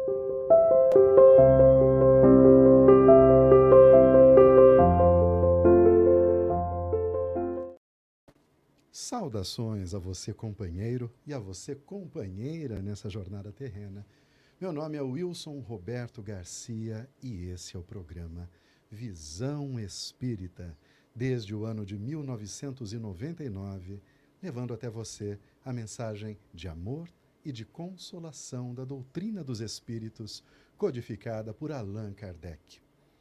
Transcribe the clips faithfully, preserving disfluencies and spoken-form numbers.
Saudações a você, companheiro, e a você, companheira, nessa jornada terrena. Meu nome é Wilson Roberto Garcia e esse é o programa Visão Espírita, desde o ano de mil novecentos e noventa e nove, levando até você a mensagem de amor e de consolação da doutrina dos espíritos, codificada por Allan Kardec.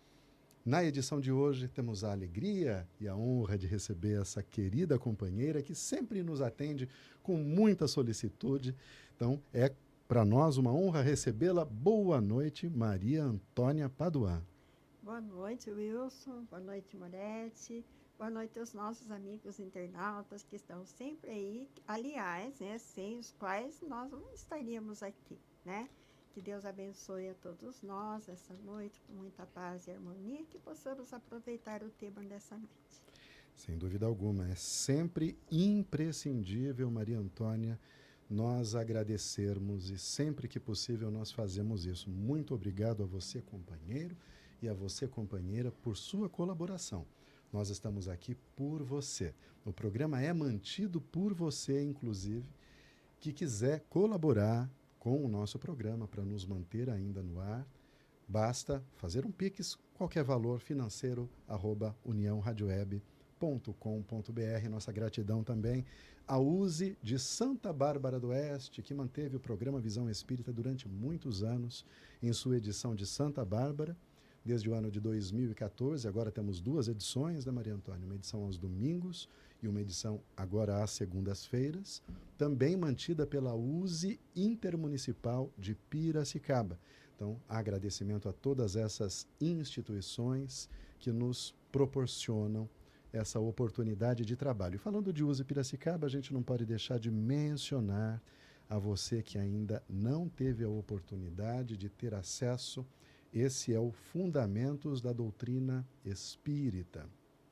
Na edição de hoje, temos a alegria e a honra de receber essa querida companheira que sempre nos atende com muita solicitude. Então, é para nós uma honra recebê-la. Boa noite, Maria Antônia Paduan. Boa noite, Wilson. Boa noite, Moretti. Boa noite aos nossos amigos internautas que estão sempre aí. Aliás, né, sem os quais nós não estaríamos aqui, né? Que Deus abençoe a todos nós essa noite, com muita paz e harmonia, que possamos aproveitar o tema dessa noite. Sem dúvida alguma, é sempre imprescindível, Maria Antônia, nós agradecermos e sempre que possível nós fazemos isso. Muito obrigado a você, companheiro, e a você, companheira, por sua colaboração. Nós estamos aqui por você. O programa é mantido por você, inclusive, que quiser colaborar com o nosso programa para nos manter ainda no ar, basta fazer um Pix, qualquer valor financeiro, arroba união rádio web ponto com ponto b r. Nossa gratidão também à U S E de Santa Bárbara do Oeste, que manteve o programa Visão Espírita durante muitos anos, em sua edição de Santa Bárbara, desde o ano de dois mil e quatorze. Agora temos duas edições da Maria Antônia, uma edição aos domingos e uma edição agora às segundas-feiras, também mantida pela U S E Intermunicipal de Piracicaba. Então, agradecimento a todas essas instituições que nos proporcionam essa oportunidade de trabalho. E falando de U S E Piracicaba, a gente não pode deixar de mencionar a você que ainda não teve a oportunidade de ter acesso. Esse é o Fundamentos da Doutrina Espírita.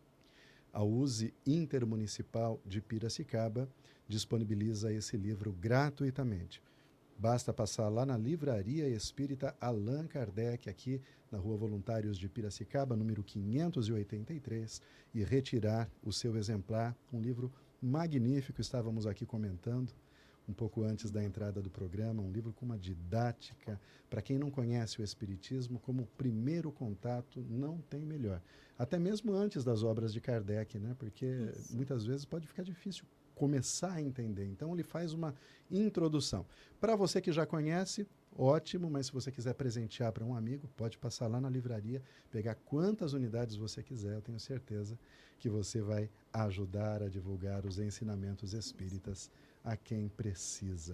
A U S E Intermunicipal de Piracicaba disponibiliza esse livro gratuitamente. Basta passar lá na Livraria Espírita Allan Kardec, aqui na Rua Voluntários de Piracicaba, número quinhentos e oitenta e três, e retirar o seu exemplar. Um livro magnífico, estávamos aqui comentando um pouco antes da entrada do programa, um livro com uma didática. Para quem não conhece o Espiritismo, como primeiro contato, não tem melhor. Até mesmo antes das obras de Kardec, né? Porque Isso. muitas vezes pode ficar difícil começar a entender. Então, ele faz uma introdução. Para você que já conhece, ótimo, mas se você quiser presentear para um amigo, pode passar lá na livraria, pegar quantas unidades você quiser. Eu tenho certeza que você vai ajudar a divulgar os ensinamentos espíritas a quem precisa.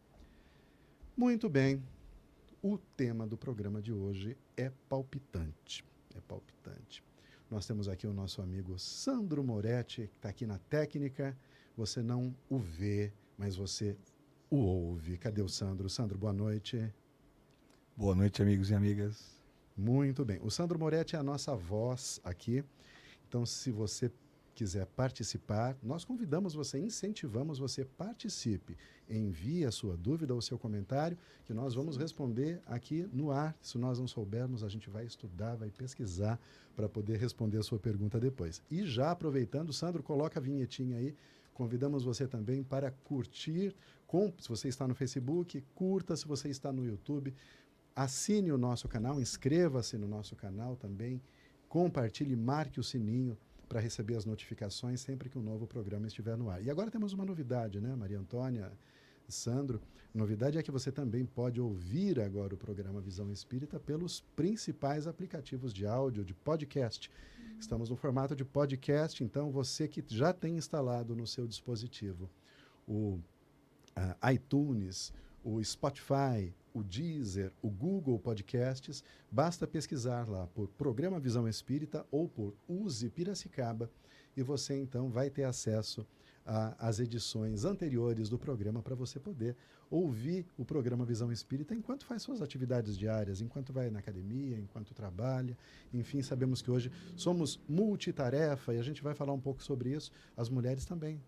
Muito bem. O tema do programa de hoje é palpitante. É palpitante. Nós temos aqui o nosso amigo Sandro Moretti, que está aqui na técnica. Você não o vê, mas você o ouve. Cadê o Sandro? Sandro, boa noite. Boa noite, amigos e amigas. Muito bem. O Sandro Moretti é a nossa voz aqui. Então, se você quiser participar, nós convidamos você, incentivamos você, participe. Envie a sua dúvida ou seu comentário, que nós vamos responder aqui no ar. Se nós não soubermos, a gente vai estudar, vai pesquisar para poder responder a sua pergunta depois. E já aproveitando, Sandro, coloca a vinhetinha aí. Convidamos você também para curtir, com, se você está no Facebook, curta se você está no YouTube, assine o nosso canal, inscreva-se no nosso canal também, compartilhe, marque o sininho para receber as notificações sempre que um novo programa estiver no ar. E agora temos uma novidade, né, Maria Antônia, Sandro? A novidade é que você também pode ouvir agora o programa Visão Espírita pelos principais aplicativos de áudio, de podcast. Estamos no formato de podcast, então você que já tem instalado no seu dispositivo o uh, iTunes, o Spotify, o Deezer, o Google Podcasts, basta pesquisar lá por Programa Visão Espírita ou por U S E Piracicaba e você então vai ter acesso às edições anteriores do programa para você poder ouvir o programa Visão Espírita enquanto faz suas atividades diárias, enquanto vai na academia, enquanto trabalha. Enfim, sabemos que hoje somos multitarefa e a gente vai falar um pouco sobre isso. As mulheres também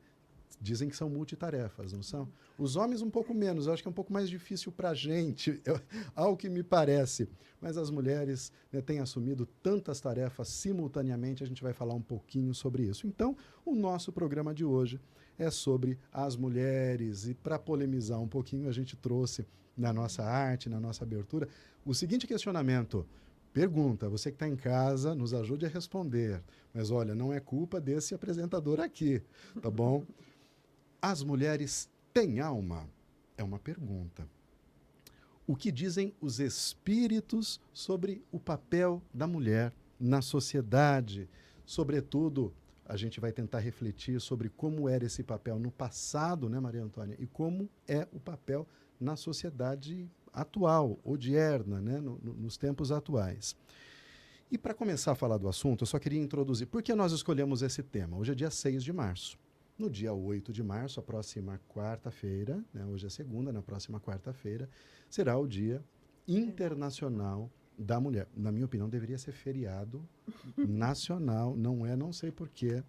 dizem que são multitarefas, não são? Os homens um pouco menos, eu acho que é um pouco mais difícil para a gente, eu, ao que me parece. Mas as mulheres, né, têm assumido tantas tarefas simultaneamente, a gente vai falar um pouquinho sobre isso. Então, o nosso programa de hoje é sobre as mulheres, e para polemizar um pouquinho, a gente trouxe na nossa arte, na nossa abertura, o seguinte questionamento. Pergunta, você que está em casa, nos ajude a responder. Mas olha, não é culpa desse apresentador aqui, tá bom? As mulheres têm alma? É uma pergunta. O que dizem os espíritos sobre o papel da mulher na sociedade? Sobretudo, a gente vai tentar refletir sobre como era esse papel no passado, né, Maria Antônia? E como é o papel na sociedade atual, odierna, né, no, no, nos tempos atuais. E para começar a falar do assunto, eu só queria introduzir por que nós escolhemos esse tema. Hoje é dia seis de março. No dia oito de março, a próxima quarta-feira, né, hoje é segunda, na próxima quarta-feira, será o Dia Internacional da Mulher. Na minha opinião, deveria ser feriado nacional, não é, não sei porquê.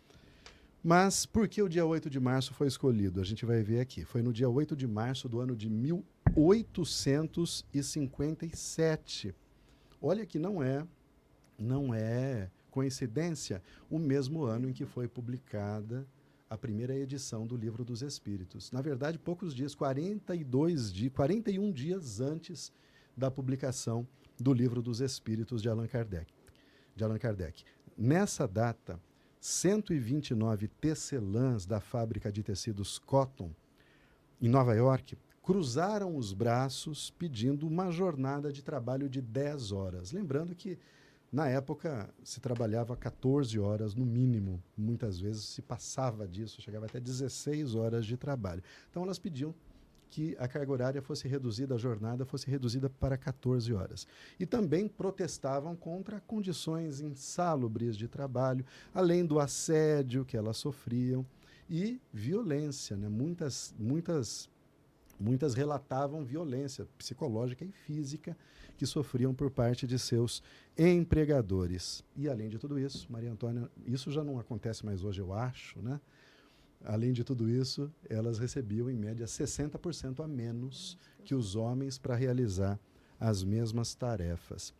Mas por que o dia oito de março foi escolhido? A gente vai ver aqui. Foi no dia oito de março do ano de mil oitocentos e cinquenta e sete. Olha que não é, não é coincidência, o mesmo ano em que foi publicada a primeira edição do Livro dos Espíritos. Na verdade, poucos dias, quarenta e dois dias, quarenta e um dias antes da publicação do Livro dos Espíritos de Allan Kardec. De Allan Kardec. Nessa data, cento e vinte e nove tecelãs da fábrica de tecidos Cotton, em Nova York, cruzaram os braços pedindo uma jornada de trabalho de dez horas. Lembrando que, na época, se trabalhava quatorze horas no mínimo. Muitas vezes se passava disso, chegava até dezesseis horas de trabalho. Então, elas pediam que a carga horária fosse reduzida, a jornada fosse reduzida para quatorze horas. E também protestavam contra condições insalubres de trabalho, além do assédio que elas sofriam e violência, né? Muitas, muitas, muitas relatavam violência psicológica e física que sofriam por parte de seus empregadores. E, além de tudo isso, Maria Antônia, isso já não acontece mais hoje, eu acho, né? Além de tudo isso, elas recebiam, em média, sessenta por cento a menos que os homens para realizar as mesmas tarefas.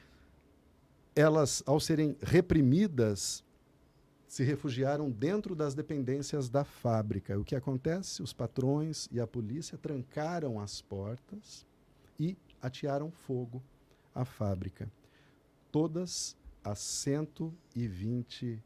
Elas, ao serem reprimidas, se refugiaram dentro das dependências da fábrica. O que acontece? Os patrões e a polícia trancaram as portas e atearam fogo à fábrica. Todas as cento e vinte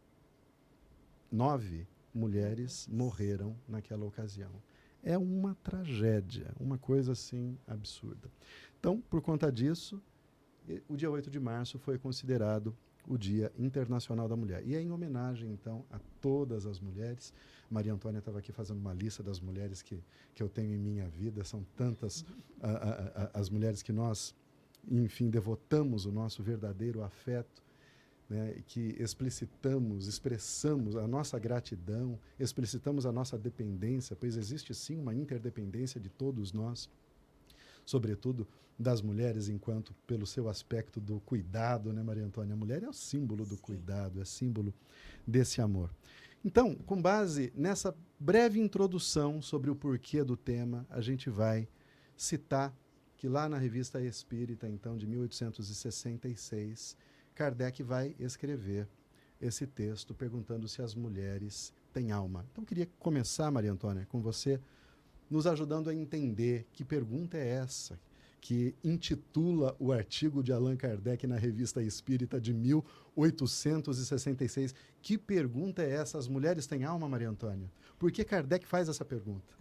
e nove mulheres morreram naquela ocasião. É uma tragédia, uma coisa assim absurda. Então, por conta disso, o dia oito de março foi considerado o Dia Internacional da Mulher. E é em homenagem, então, a todas as mulheres. Maria Antônia estava aqui fazendo uma lista das mulheres que, que eu tenho em minha vida. São tantas a, a, a, as mulheres que nós, enfim, devotamos o nosso verdadeiro afeto, né, que explicitamos, expressamos a nossa gratidão, explicitamos a nossa dependência, pois existe sim uma interdependência de todos nós, sobretudo das mulheres, enquanto pelo seu aspecto do cuidado, né, Maria Antônia? A mulher é o símbolo do cuidado, é símbolo desse amor. Então, com base nessa breve introdução sobre o porquê do tema, a gente vai citar que lá na Revista Espírita, então, de mil oitocentos e sessenta e seis, Kardec vai escrever esse texto perguntando se as mulheres têm alma. Então, queria começar, Maria Antônia, com você, nos ajudando a entender que pergunta é essa, que intitula o artigo de Allan Kardec na Revista Espírita de mil oitocentos e sessenta e seis. Que pergunta é essa? As mulheres têm alma, Maria Antônia? Por que Kardec faz essa pergunta?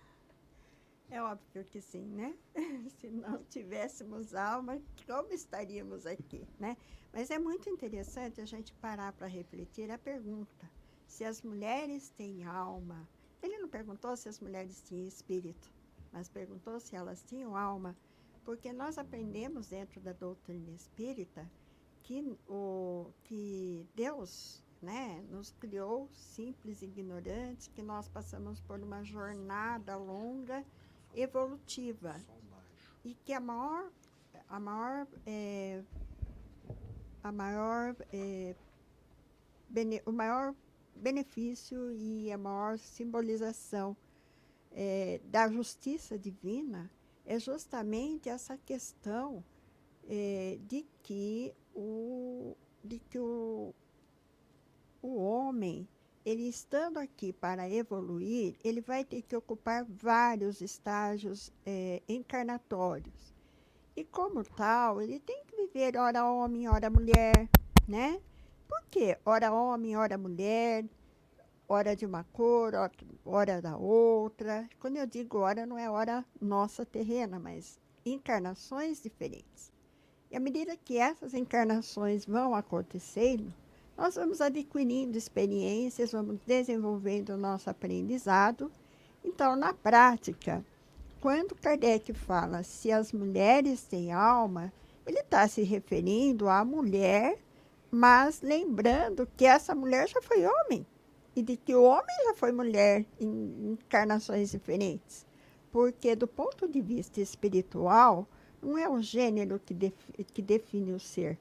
É óbvio que sim, né? Se não tivéssemos alma, como estaríamos aqui, né? Mas é muito interessante a gente parar para refletir a pergunta. Se as mulheres têm alma. Ele não perguntou se as mulheres tinham espírito, mas perguntou se elas tinham alma, porque nós aprendemos dentro da doutrina espírita que, o, que Deus, né, nos criou simples e ignorantes, que nós passamos por uma jornada longa evolutiva e que a maior a maior é, a maior é, bene, o maior benefício e a maior simbolização é, da justiça divina é justamente essa questão é, de que o, de que o, o homem, ele estando aqui para evoluir, ele vai ter que ocupar vários estágios é, encarnatórios. E como tal, ele tem que viver ora homem, ora mulher, né? Por quê? Ora homem, ora mulher, hora de uma cor, hora da outra. Quando eu digo hora, não é hora nossa terrena, mas encarnações diferentes. E à medida que essas encarnações vão acontecendo, nós vamos adquirindo experiências, vamos desenvolvendo o nosso aprendizado. Então, na prática, quando Kardec fala se as mulheres têm alma, ele está se referindo à mulher, mas lembrando que essa mulher já foi homem. E de que o homem já foi mulher em encarnações diferentes. Porque, do ponto de vista espiritual, não é o gênero que, def, que define o ser.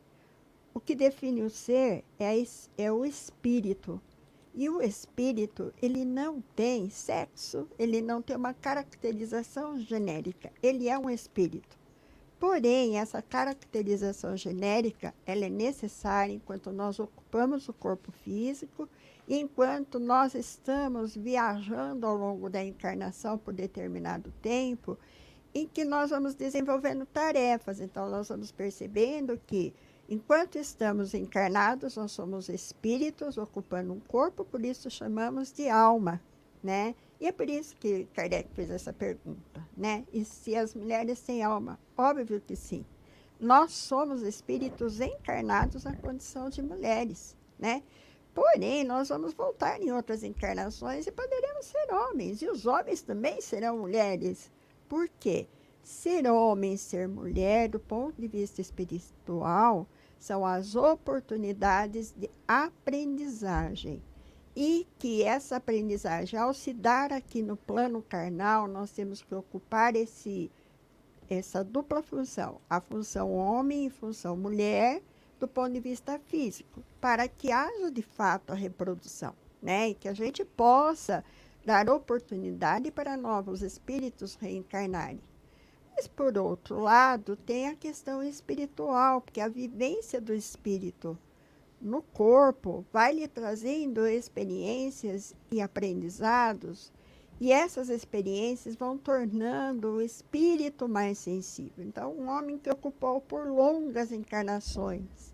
O que define o ser é, é o espírito. E o espírito, ele não tem sexo, ele não tem uma caracterização genérica. Ele é um espírito. Porém, essa caracterização genérica, ela é necessária enquanto nós ocupamos o corpo físico, enquanto nós estamos viajando ao longo da encarnação por determinado tempo, em que nós vamos desenvolvendo tarefas. Então, nós vamos percebendo que, enquanto estamos encarnados, nós somos espíritos ocupando um corpo, por isso chamamos de alma, né? E é por isso que Kardec fez essa pergunta, né? E se as mulheres têm alma? Óbvio que sim. Nós somos espíritos encarnados na condição de mulheres, né? Porém, nós vamos voltar em outras encarnações e poderemos ser homens. E os homens também serão mulheres. Por quê? Ser homem, ser mulher, do ponto de vista espiritual, são as oportunidades de aprendizagem. E que essa aprendizagem, ao se dar aqui no plano carnal, nós temos que ocupar esse, essa dupla função. A função homem e função mulher, do ponto de vista físico, para que haja de fato a reprodução, né? E que a gente possa dar oportunidade para novos espíritos reencarnarem. Mas, por outro lado, tem a questão espiritual, porque a vivência do espírito no corpo vai lhe trazendo experiências e aprendizados, e essas experiências vão tornando o espírito mais sensível. Então, um homem que ocupou por longas encarnações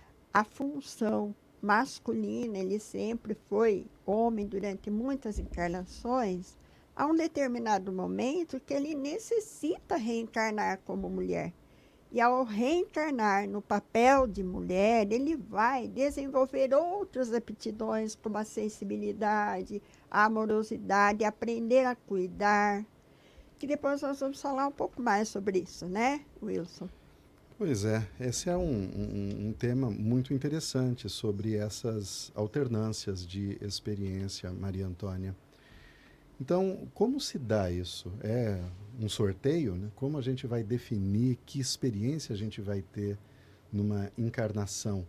a função masculina, ele sempre foi homem durante muitas encarnações, há um determinado momento que ele necessita reencarnar como mulher. E ao reencarnar no papel de mulher, ele vai desenvolver outras aptidões, como a sensibilidade, a amorosidade, aprender a cuidar, que depois nós vamos falar um pouco mais sobre isso, né, Wilson? Pois é, esse é um, um, um tema muito interessante sobre essas alternâncias de experiência, Maria Antônia. Então, como se dá isso? É um sorteio, né? Como a gente vai definir que experiência a gente vai ter numa encarnação?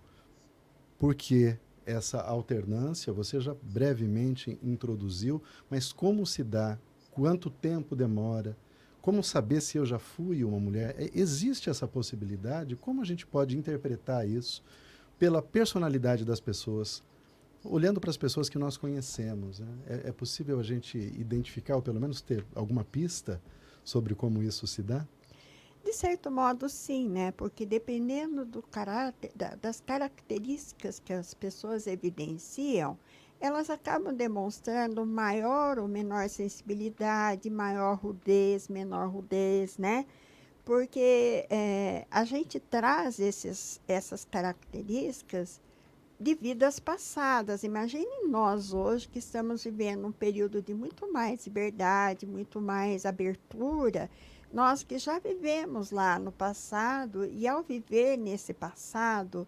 Porque essa alternância, você já brevemente introduziu, mas como se dá? Quanto tempo demora? Como saber se eu já fui uma mulher? Existe essa possibilidade? Como a gente pode interpretar isso pela personalidade das pessoas? Olhando para as pessoas que nós conhecemos, né? é, é possível a gente identificar, ou pelo menos ter alguma pista sobre como isso se dá? De certo modo, sim, né? Porque dependendo do caráter, da, das características que as pessoas evidenciam, elas acabam demonstrando maior ou menor sensibilidade, maior rudez, menor rudez, né? Porque é, a gente traz esses, essas características de vidas passadas. Imagine nós hoje que estamos vivendo um período de muito mais liberdade, muito mais abertura, nós que já vivemos lá no passado, e ao viver nesse passado,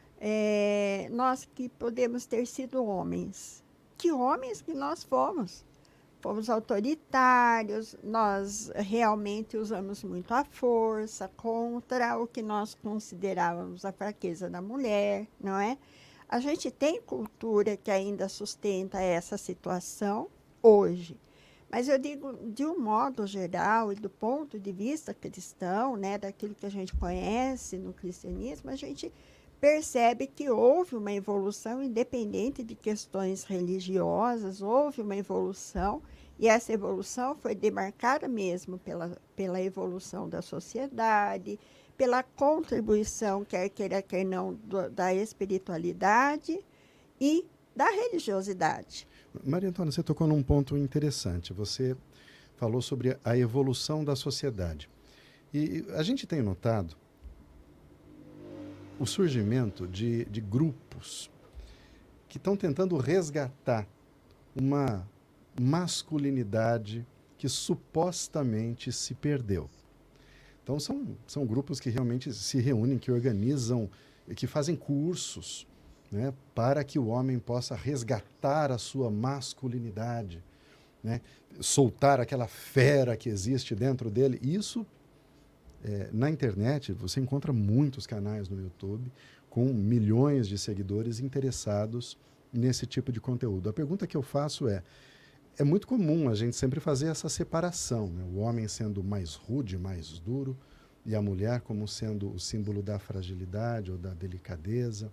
é, nós que podemos ter sido homens. Que homens que nós fomos? Fomos autoritários, nós realmente usamos muito a força contra o que nós considerávamos a fraqueza da mulher, não é? A gente tem cultura que ainda sustenta essa situação hoje. Mas eu digo, de um modo geral e do ponto de vista cristão, né, daquilo que a gente conhece no cristianismo, a gente percebe que houve uma evolução independente de questões religiosas, houve uma evolução, e essa evolução foi demarcada mesmo pela, pela evolução da sociedade, pela contribuição, quer queira, quer não, do, da espiritualidade e da religiosidade. Maria Antônia, você tocou num ponto interessante. Você falou sobre a evolução da sociedade. E a gente tem notado o surgimento de, de grupos que estão tentando resgatar uma masculinidade que supostamente se perdeu. Então, são, são grupos que realmente se reúnem, que organizam, que fazem cursos, né, para que o homem possa resgatar a sua masculinidade, né, soltar aquela fera que existe dentro dele. Isso, é, na internet, você encontra muitos canais no YouTube com milhões de seguidores interessados nesse tipo de conteúdo. A pergunta que eu faço é, é muito comum a gente sempre fazer essa separação, né? O homem sendo mais rude, mais duro, e a mulher como sendo o símbolo da fragilidade ou da delicadeza.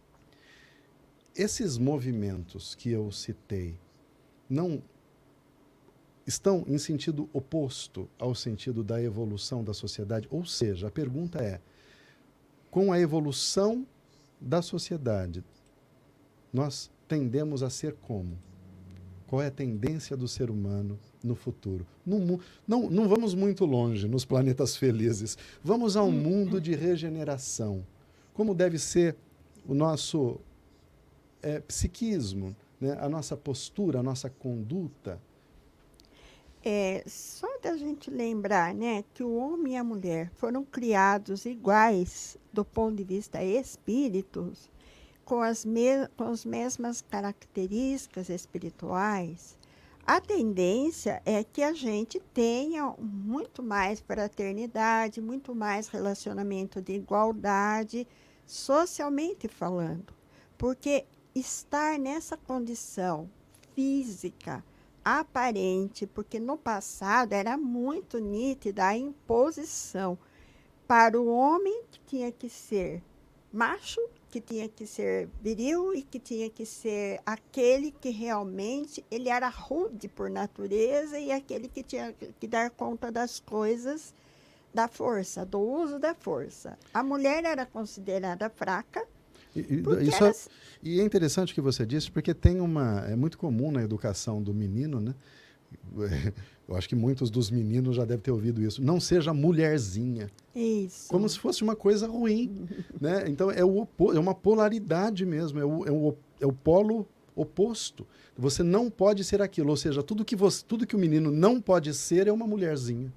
Esses movimentos que eu citei não estão em sentido oposto ao sentido da evolução da sociedade? Ou seja, a pergunta é, com a evolução da sociedade, nós tendemos a ser como? Qual é a tendência do ser humano no futuro? No, não, não vamos muito longe nos planetas felizes. Vamos a um mundo de regeneração. Como deve ser o nosso é, psiquismo, né? A nossa postura, a nossa conduta? É, só da gente lembrar, né, que o homem e a mulher foram criados iguais do ponto de vista espíritos, com as, me com as mesmas características espirituais, a tendência é que a gente tenha muito mais fraternidade, muito mais relacionamento de igualdade, socialmente falando. Porque estar nessa condição física, aparente, porque no passado era muito nítida a imposição para o homem que tinha que ser macho, que tinha que ser viril e que tinha que ser aquele que realmente ele era rude por natureza e aquele que tinha que dar conta das coisas da força, do uso da força. A mulher era considerada fraca. E, e, isso era... é, e é interessante o que você disse, porque tem uma, é muito comum na educação do menino, né? Eu acho que muitos dos meninos já devem ter ouvido isso. Não seja mulherzinha. Isso. Como se fosse uma coisa ruim, né? Então, é, o opo- é uma polaridade mesmo, é o, é, o, é o polo oposto. Você não pode ser aquilo, ou seja, tudo que, você, tudo que o menino não pode ser é uma mulherzinha.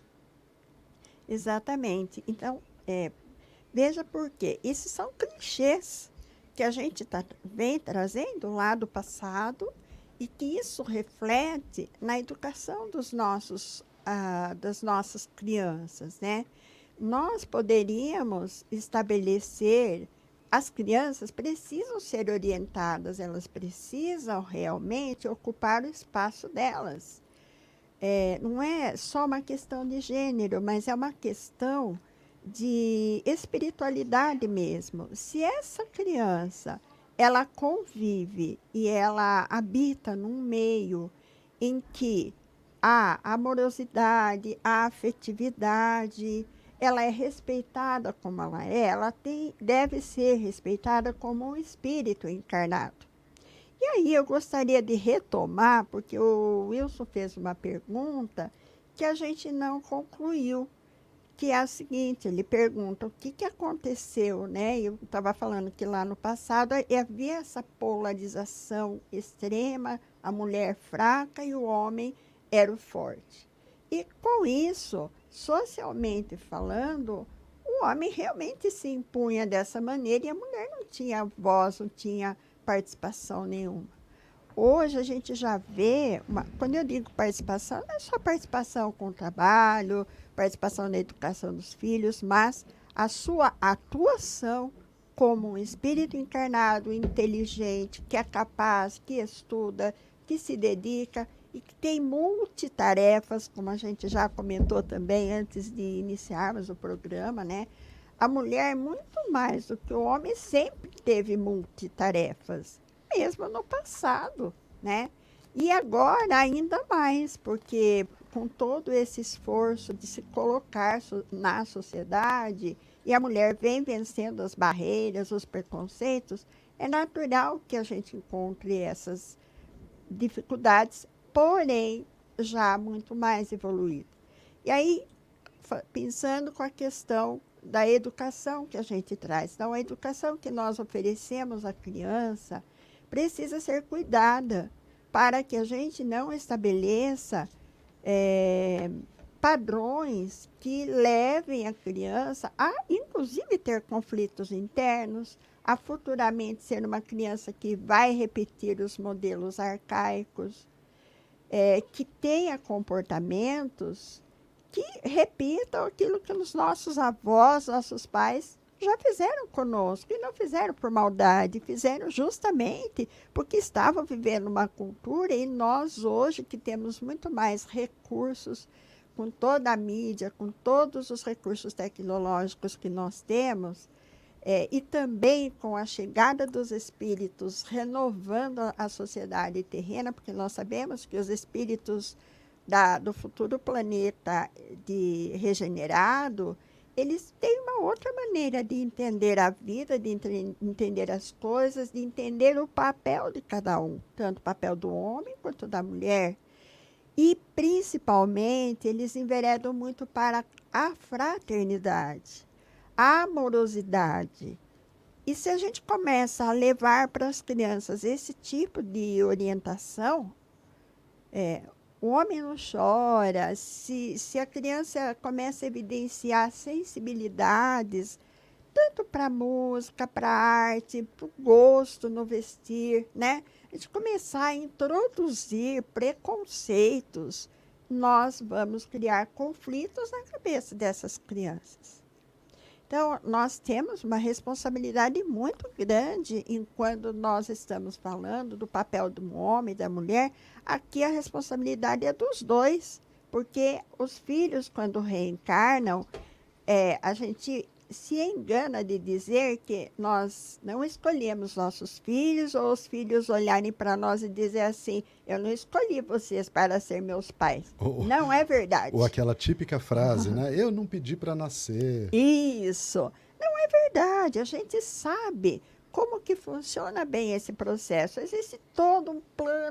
Exatamente. Então, é, veja por quê. Esses são clichês que a gente tá, vem trazendo lá do passado e que isso reflete na educação dos nossos, ah, das nossas crianças, né? Nós poderíamos estabelecer, as crianças precisam ser orientadas, elas precisam realmente ocupar o espaço delas. É, não é só uma questão de gênero, mas é uma questão de espiritualidade mesmo. Se essa criança ela convive e ela habita num meio em que há amorosidade, há afetividade, ela é respeitada como ela é, ela tem, deve ser respeitada como um espírito encarnado. E aí eu gostaria de retomar, porque o Wilson fez uma pergunta que a gente não concluiu, que é a seguinte, ele pergunta o que, que aconteceu, né? Eu estava falando que lá no passado havia essa polarização extrema, a mulher fraca e o homem era o forte. E com isso, socialmente falando, o homem realmente se impunha dessa maneira e a mulher não tinha voz, não tinha participação nenhuma. Hoje a gente já vê, uma, quando eu digo participação, não é só participação com o trabalho, participação na educação dos filhos, mas a sua atuação como um espírito encarnado, inteligente, que é capaz, que estuda, que se dedica e que tem multitarefas, como a gente já comentou também antes de iniciarmos o programa, né? A mulher, muito mais do que o homem, sempre teve multitarefas, mesmo no passado, né? E agora ainda mais, porque com todo esse esforço de se colocar so- na sociedade, e a mulher vem vencendo as barreiras, os preconceitos, é natural que a gente encontre essas dificuldades, porém já muito mais evoluído. E aí, fa- pensando com a questão da educação que a gente traz. Então, a educação que nós oferecemos à criança precisa ser cuidada para que a gente não estabeleça eh, padrões que levem a criança a, inclusive, ter conflitos internos, a futuramente ser uma criança que vai repetir os modelos arcaicos, eh, que tenha comportamentos que repitam aquilo que os nossos avós, nossos pais já fizeram conosco, e não fizeram por maldade, fizeram justamente porque estavam vivendo uma cultura, e nós hoje que temos muito mais recursos, com toda a mídia, com todos os recursos tecnológicos que nós temos, é, e também com a chegada dos espíritos renovando a, a sociedade terrena, porque nós sabemos que os espíritos da, do futuro planeta de regenerado, eles têm uma outra maneira de entender a vida, de entre, entender as coisas, de entender o papel de cada um, tanto o papel do homem quanto da mulher. E, principalmente, eles enveredam muito para a fraternidade, a amorosidade. E se a gente começa a levar para as crianças esse tipo de orientação, é, o homem não chora, se, se a criança começa a evidenciar sensibilidades, tanto para a música, para a arte, para o gosto no vestir, né? A gente começar a introduzir preconceitos, nós vamos criar conflitos na cabeça dessas crianças. Então, nós temos uma responsabilidade muito grande em quando nós estamos falando do papel do homem e da mulher. Aqui a responsabilidade é dos dois, porque os filhos, quando reencarnam, é, a gente se engana de dizer que nós não escolhemos nossos filhos, ou os filhos olharem para nós e dizer assim: eu não escolhi vocês para ser meus pais. Ou, Não é verdade. ou aquela típica frase, né? Eu não pedi para nascer. Isso. Não é verdade. A gente sabe como que funciona bem esse processo. Existe todo um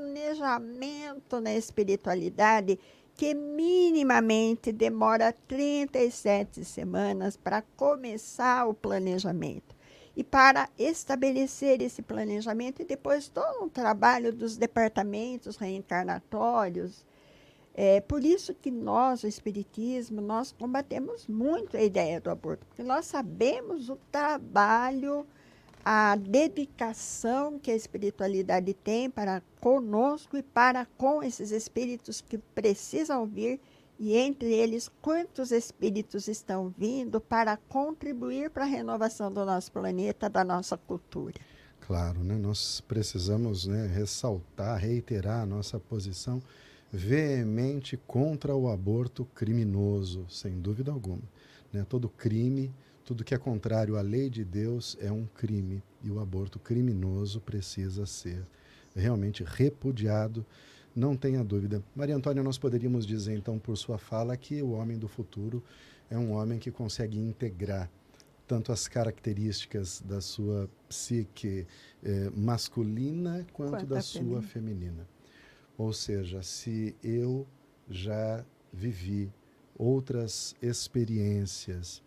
planejamento na espiritualidade que minimamente demora trinta e sete semanas para começar o planejamento. E para estabelecer esse planejamento, e depois todo um trabalho dos departamentos reencarnatórios. É por isso que nós, o Espiritismo, nós combatemos muito a ideia do aborto, porque nós sabemos o trabalho, a dedicação que a espiritualidade tem para conosco e para com esses espíritos que precisam vir, e entre eles quantos espíritos estão vindo para contribuir para a renovação do nosso planeta, da nossa cultura. Claro, né? Nós precisamos, né, ressaltar, reiterar a nossa posição veemente contra o aborto criminoso, sem dúvida alguma. Né? Todo crime, tudo que é contrário à lei de Deus é um crime, e o aborto criminoso precisa ser realmente repudiado, não tenha dúvida. Maria Antônia, nós poderíamos dizer então por sua fala que o homem do futuro é um homem que consegue integrar tanto as características da sua psique eh, masculina quanto, quanto da sua feminina. feminina. Ou seja, se eu já vivi outras experiências,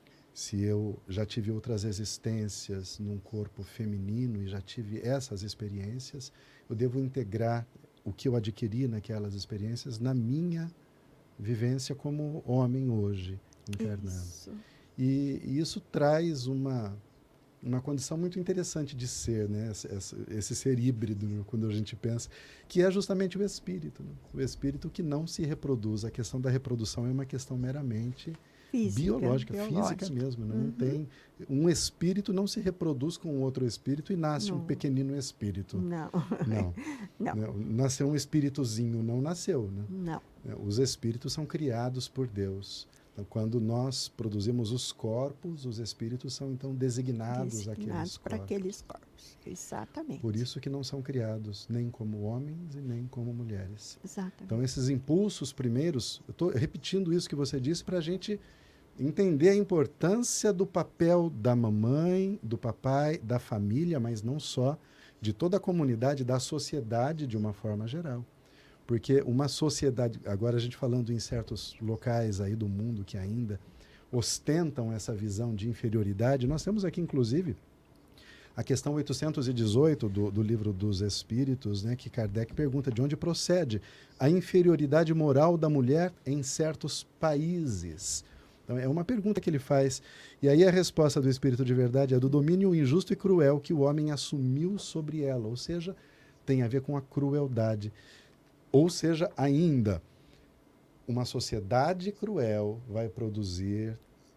se eu já tive outras existências num corpo feminino e já tive essas experiências, eu devo integrar o que eu adquiri naquelas experiências na minha vivência como homem hoje, encarnando. Isso. E, e isso traz uma, uma condição muito interessante de ser, né? esse, esse ser híbrido, quando a gente pensa, que é justamente o espírito. Né? O espírito que não se reproduz. A questão da reprodução é uma questão meramente física. Biológica, biológica. física mesmo. Não Uhum. tem, um espírito não se reproduz com outro espírito e nasce Não. um pequenino espírito. Não, Não. Não. Não. Nasceu um espíritozinho, não nasceu. Né? não. Os espíritos são criados por Deus. Então, quando nós produzimos os corpos, os espíritos são então designados, Designados para corpos. aqueles corpos. Exatamente. Por isso que não são criados nem como homens e nem como mulheres. Exatamente. Então, esses impulsos primeiros, eu estou repetindo isso que você disse para a gente entender a importância do papel da mamãe, do papai, da família, mas não só, de toda a comunidade, da sociedade de uma forma geral. Porque uma sociedade, agora a gente falando em certos locais aí do mundo que ainda ostentam essa visão de inferioridade, nós temos aqui, inclusive, a questão oitocentos e dezoito do, do Livro dos Espíritos, né, que Kardec pergunta de onde procede a inferioridade moral da mulher em certos países. Então, é uma pergunta que ele faz. E aí a resposta do Espírito de Verdade é do domínio injusto e cruel que o homem assumiu sobre ela, ou seja, tem a ver com a crueldade. Ou seja, ainda, uma sociedade cruel vai produzir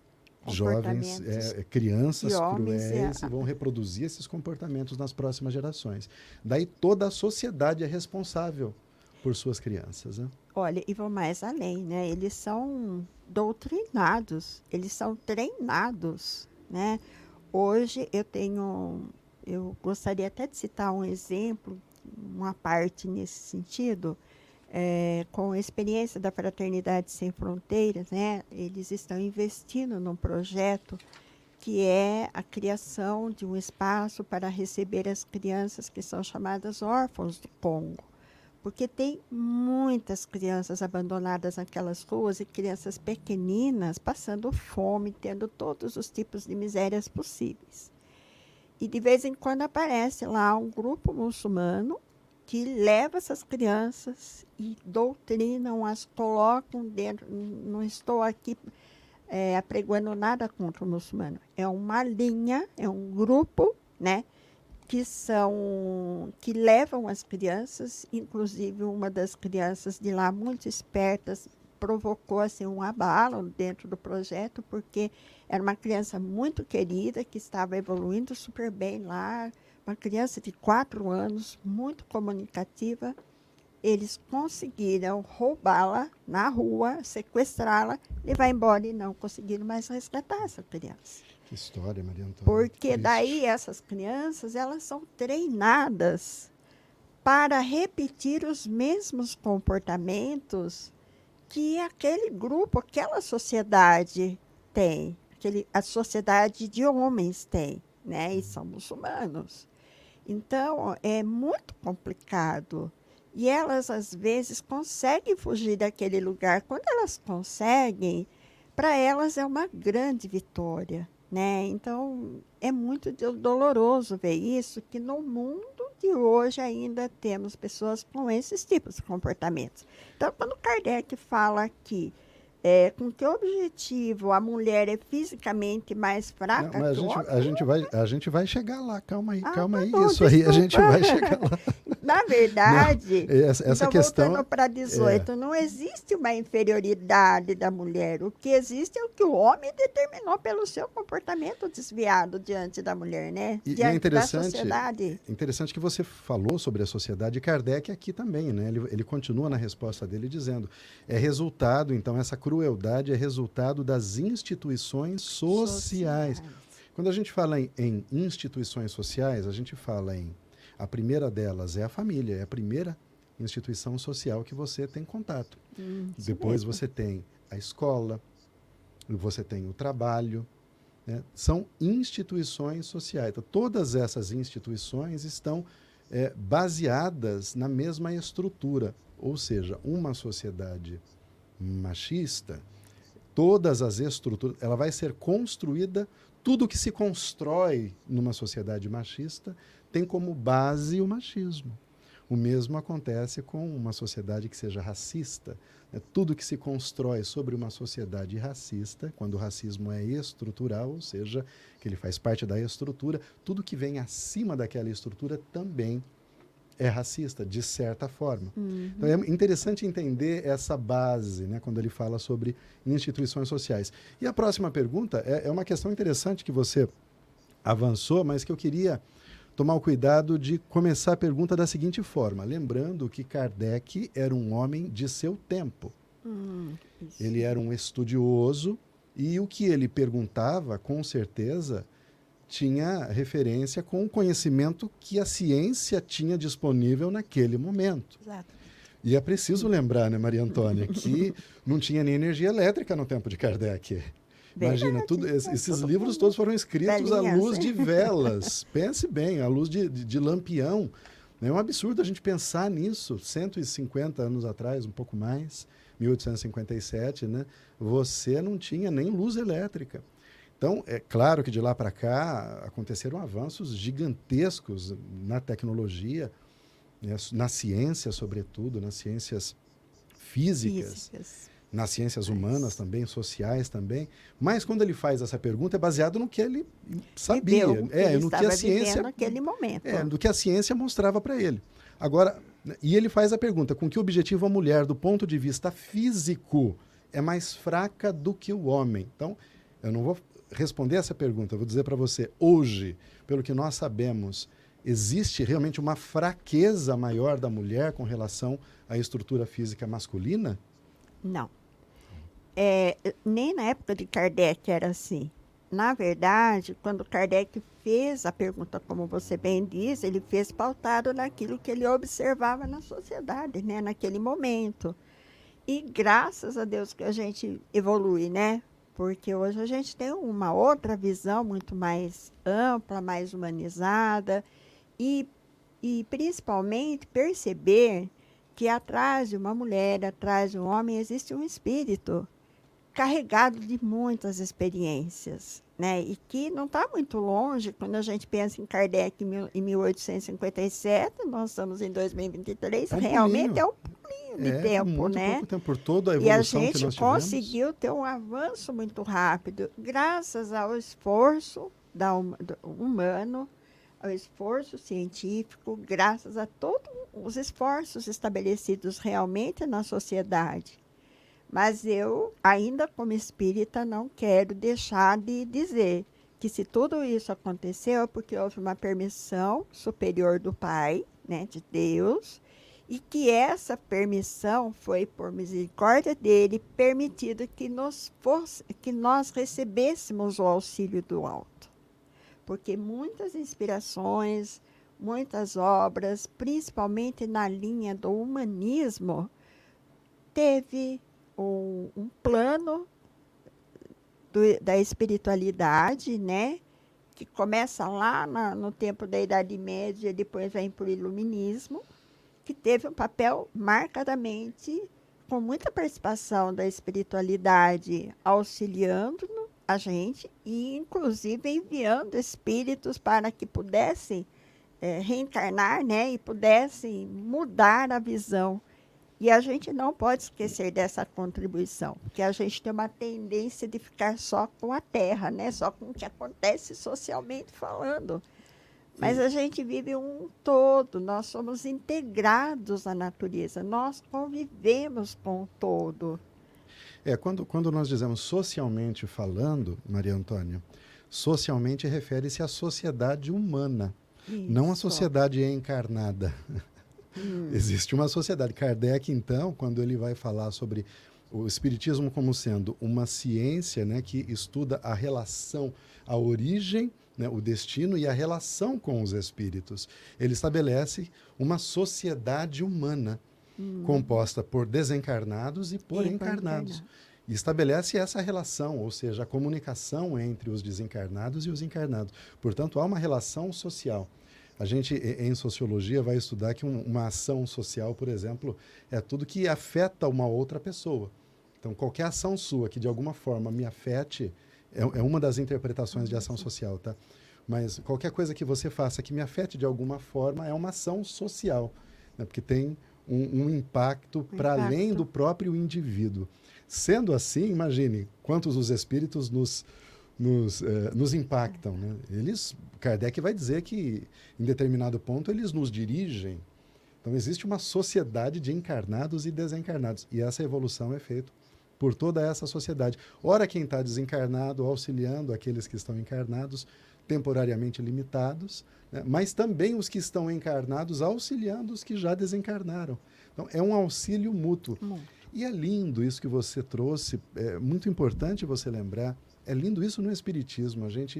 jovens, é, crianças cruéis e, a... e vão reproduzir esses comportamentos nas próximas gerações. Daí toda a sociedade é responsável por suas crianças. Né? Olha, e vou mais além, né? Eles são doutrinados, eles são treinados, né? Hoje eu tenho, eu gostaria até de citar um exemplo, uma parte nesse sentido, é, com a experiência da Fraternidade Sem Fronteiras, né? Eles estão investindo num projeto que é a criação de um espaço para receber as crianças que são chamadas órfãos do Congo, porque tem muitas crianças abandonadas naquelas ruas e crianças pequeninas passando fome, tendo todos os tipos de misérias possíveis. E de vez em quando aparece lá um grupo muçulmano que leva essas crianças e doutrinam, as colocam dentro. Não estou aqui é, apregoando nada contra o muçulmano. É uma linha, é um grupo, né, que são, que levam as crianças, inclusive uma das crianças de lá, muito espertas, provocou assim, um abalo dentro do projeto, porque era uma criança muito querida, que estava evoluindo super bem lá, uma criança de quatro anos, muito comunicativa. Eles conseguiram roubá-la na rua, sequestrá-la, levar embora e não conseguiram mais resgatar essa criança. Que história, Maria Antônia. Porque triste. Daí essas crianças, elas são treinadas para repetir os mesmos comportamentos que aquele grupo, aquela sociedade tem, aquele, a sociedade de homens tem, né? E são muçulmanos. Então, é muito complicado. E elas, às vezes, conseguem fugir daquele lugar. Quando elas conseguem, para elas é uma grande vitória, né? Então, é muito doloroso ver isso, que no mundo de hoje ainda temos pessoas com esses tipos de comportamentos. Então, quando Kardec fala aqui, é, com que objetivo a mulher é fisicamente mais fraca Não, mas que o a, gente, homem? a, gente vai, a gente vai chegar lá, calma aí, Ah, calma tá aí, bom, isso aí, a desculpa. gente vai chegar lá. Na verdade, Não, essa, essa então, questão... voltando para dezoito, é. Não existe uma inferioridade da mulher. O que existe é o que o homem determinou pelo seu comportamento desviado diante da mulher, né? E, diante e é interessante, da sociedade. interessante que você falou sobre a sociedade, e Kardec aqui também, né? Ele, ele continua na resposta dele dizendo, é resultado, então, essa crueldade é resultado das instituições sociais. sociais. Quando a gente fala em, em instituições sociais, a gente fala em... A primeira delas é a família, é a primeira instituição social que você tem contato. Hum, Depois mesmo. você tem a escola, você tem o trabalho, né? São instituições sociais. Então, todas essas instituições estão é, baseadas na mesma estrutura, ou seja, uma sociedade machista, todas as estruturas, ela vai ser construída, tudo que se constrói numa sociedade machista tem como base o machismo. O mesmo acontece com uma sociedade que seja racista. Né? Tudo que se constrói sobre uma sociedade racista, quando o racismo é estrutural, ou seja, que ele faz parte da estrutura, tudo que vem acima daquela estrutura também é racista, de certa forma. Uhum. Então, é interessante entender essa base, né, quando ele fala sobre instituições sociais. E a próxima pergunta é, é uma questão interessante que você avançou, mas que eu queria tomar o cuidado de começar a pergunta da seguinte forma, lembrando que Kardec era um homem de seu tempo. Hum, ele era um estudioso e o que ele perguntava, com certeza, tinha referência com o conhecimento que a ciência tinha disponível naquele momento. Exato. E é preciso lembrar, né, Maria Antônia, que não tinha nem energia elétrica no tempo de Kardec. Imagina, Verdade, tudo, é, esses tudo livros com todos foram escritos à velinhas, luz né? de velas. Pense bem, à luz de, de, de lampião. É um absurdo a gente pensar nisso. cento e cinquenta anos atrás, um pouco mais, mil oitocentos e cinquenta e sete, né? Você não tinha nem luz elétrica. Então, é claro que de lá para cá aconteceram avanços gigantescos na tecnologia, né, na ciência, sobretudo, nas ciências físicas, Físicas. nas ciências Mas... humanas também, sociais também. Mas quando ele faz essa pergunta é baseado no que ele sabia, Viveu, é, ele no que estava a ciência vivendo naquele momento. é, do que a ciência mostrava para ele. Agora, e ele faz a pergunta, com que objetivo a mulher, do ponto de vista físico, é mais fraca do que o homem? Então, eu não vou responder essa pergunta, eu vou dizer para você, hoje, pelo que nós sabemos, existe realmente uma fraqueza maior da mulher com relação à estrutura física masculina? Não. É, nem na época de Kardec era assim. Na verdade, quando Kardec fez a pergunta, como você bem diz, ele fez pautado naquilo que ele observava na sociedade, né, naquele momento. E graças a Deus que a gente evolui, né? Porque hoje a gente tem uma outra visão muito mais ampla, mais humanizada e, e principalmente perceber que atrás de uma mulher, atrás de um homem, existe um espírito carregado de muitas experiências, né? E que não está muito longe, quando a gente pensa em Kardec em, mil, em mil oitocentos e cinquenta e sete, nós estamos em dois mil e vinte e três, É um realmente pulinho. é um pulinho de É, tempo, muito né? pouco tempo, por toda a E a evolução que gente nós tivemos. conseguiu ter um avanço muito rápido, graças ao esforço da, hum- do humano, ao esforço científico, graças a todos os esforços estabelecidos realmente na sociedade. Mas eu, ainda como espírita, não quero deixar de dizer que se tudo isso aconteceu é porque houve uma permissão superior do Pai, né, de Deus, e que essa permissão foi, por misericórdia dele, permitido que, nos fosse, que nós recebêssemos o auxílio do alto. Porque muitas inspirações, muitas obras, principalmente na linha do humanismo, teve um, um plano do, da espiritualidade, né? Que começa lá na, no tempo da Idade Média, depois vem para o Iluminismo, que teve um papel marcadamente, com muita participação da espiritualidade, auxiliando a gente e, inclusive, enviando espíritos para que pudessem é, reencarnar, né, e pudessem mudar a visão. E a gente não pode esquecer dessa contribuição, porque a gente tem uma tendência de ficar só com a terra, né, só com o que acontece socialmente falando. Mas a gente vive um todo, nós somos integrados à natureza, nós convivemos com o todo. É, quando, quando nós dizemos socialmente falando, Maria Antônia, socialmente refere-se à sociedade humana, Isso. não à sociedade encarnada. Hum. Existe uma sociedade. Kardec, então, quando ele vai falar sobre o Espiritismo como sendo uma ciência, né, que estuda a relação, a origem, né, o destino e a relação com os espíritos, ele estabelece uma sociedade humana, Hum. composta por desencarnados e por E por encarnados. encarnados. E estabelece essa relação, ou seja, a comunicação entre os desencarnados e os encarnados. Portanto, há uma relação social. A gente, em sociologia, vai estudar que um, uma ação social, por exemplo, é tudo que afeta uma outra pessoa. Então, qualquer ação sua que, de alguma forma, me afete, é, é uma das interpretações de ação social, tá? Mas qualquer coisa que você faça que me afete de alguma forma é uma ação social, né? Porque tem um, um impacto para além do próprio indivíduo. Sendo assim, imagine quantos os espíritos nos, nos, eh, nos impactam, né? Eles, Kardec vai dizer que, em determinado ponto, eles nos dirigem, Então, existe uma sociedade de encarnados e desencarnados. E essa evolução é feita por toda essa sociedade. Ora, quem está desencarnado, auxiliando aqueles que estão encarnados, temporariamente limitados, né? Mas também os que estão encarnados, auxiliando os que já desencarnaram. Então, é um auxílio mútuo. Hum. E é lindo isso que você trouxe, é muito importante você lembrar, é lindo isso no Espiritismo, a gente